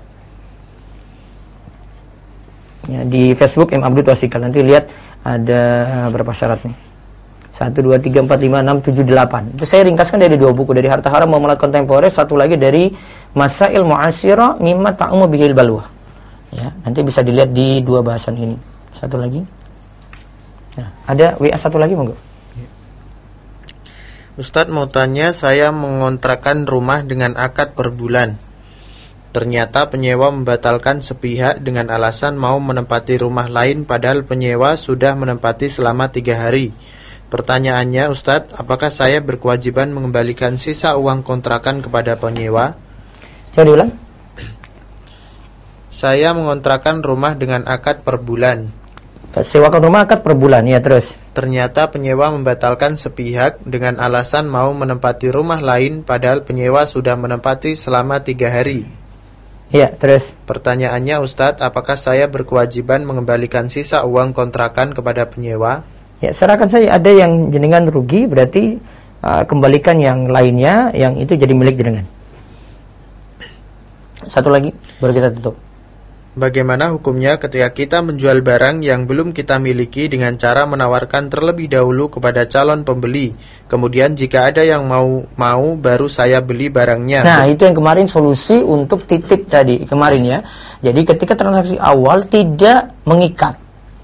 Ya, di Facebook Abdul Twasikal, nanti lihat ada berapa syarat nih. 1, 2, 3, 4, 5, 6, 7, 8. Itu saya ringkaskan dari 2 buku, dari Harta Haram Muamalat Kontemporer, satu lagi dari Masail Mu'asyirah Mimma Ta'umu Bihil Balwa. Ya, nanti bisa dilihat di 2 bahasan ini. Satu lagi. Nah, ada WA satu lagi monggo. Ustadz mau tanya, saya mengontrakkan rumah dengan akad per bulan. Ternyata penyewa membatalkan sepihak dengan alasan mau menempati rumah lain, padahal penyewa sudah menempati selama 3 hari. Pertanyaannya, Ustadz, apakah saya berkewajiban mengembalikan sisa uang kontrakan kepada penyewa? Coba diulang. Saya mengontrakkan rumah dengan akad per bulan. Sewakan rumah akad per bulan, ya terus. Ternyata penyewa membatalkan sepihak dengan alasan mau menempati rumah lain padahal penyewa sudah menempati selama 3 hari. Ya, terus. Pertanyaannya Ustadz, apakah saya berkewajiban mengembalikan sisa uang kontrakan kepada penyewa? Ya, serahkan saja. Ada yang jenengan rugi, berarti kembalikan yang lainnya, yang itu jadi milik jenengan. Satu lagi, baru kita tutup. Bagaimana hukumnya ketika kita menjual barang yang belum kita miliki dengan cara menawarkan terlebih dahulu kepada calon pembeli? Kemudian jika ada yang mau baru saya beli barangnya. Nah, itu yang kemarin solusi untuk titip tadi kemarin ya. Jadi ketika transaksi awal tidak mengikat.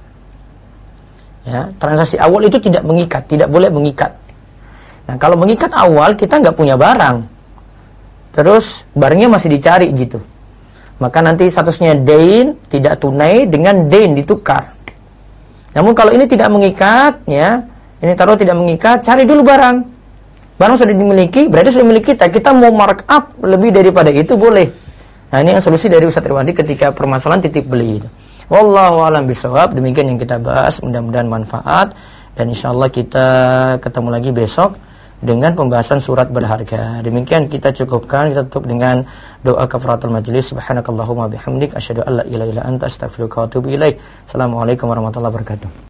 Ya, transaksi awal itu tidak mengikat, tidak boleh mengikat. Nah, kalau mengikat awal kita nggak punya barang. Terus barangnya masih dicari gitu. Maka nanti statusnya dain, tidak tunai dengan dain ditukar. Namun kalau ini tidak mengikat, ya, ini taruh tidak mengikat, cari dulu barang. Barang sudah dimiliki, berarti sudah milik kita. Kita mau markup lebih daripada itu boleh. Nah, ini yang solusi dari Ustaz Irwandi ketika permasalahan titip beli itu. Wallahu a'lam bishawab. Demikian yang kita bahas, mudah-mudahan manfaat. Dan insyaallah kita ketemu lagi besok dengan pembahasan surat berharga. Demikian kita cukupkan, kita tutup dengan doa kafaratul majlis. Subhanakallahumma bihamdik asyhadu an la ilaha illa anta astaghfiruka wa atubu ilaik. Assalamualaikum warahmatullahi wabarakatuh.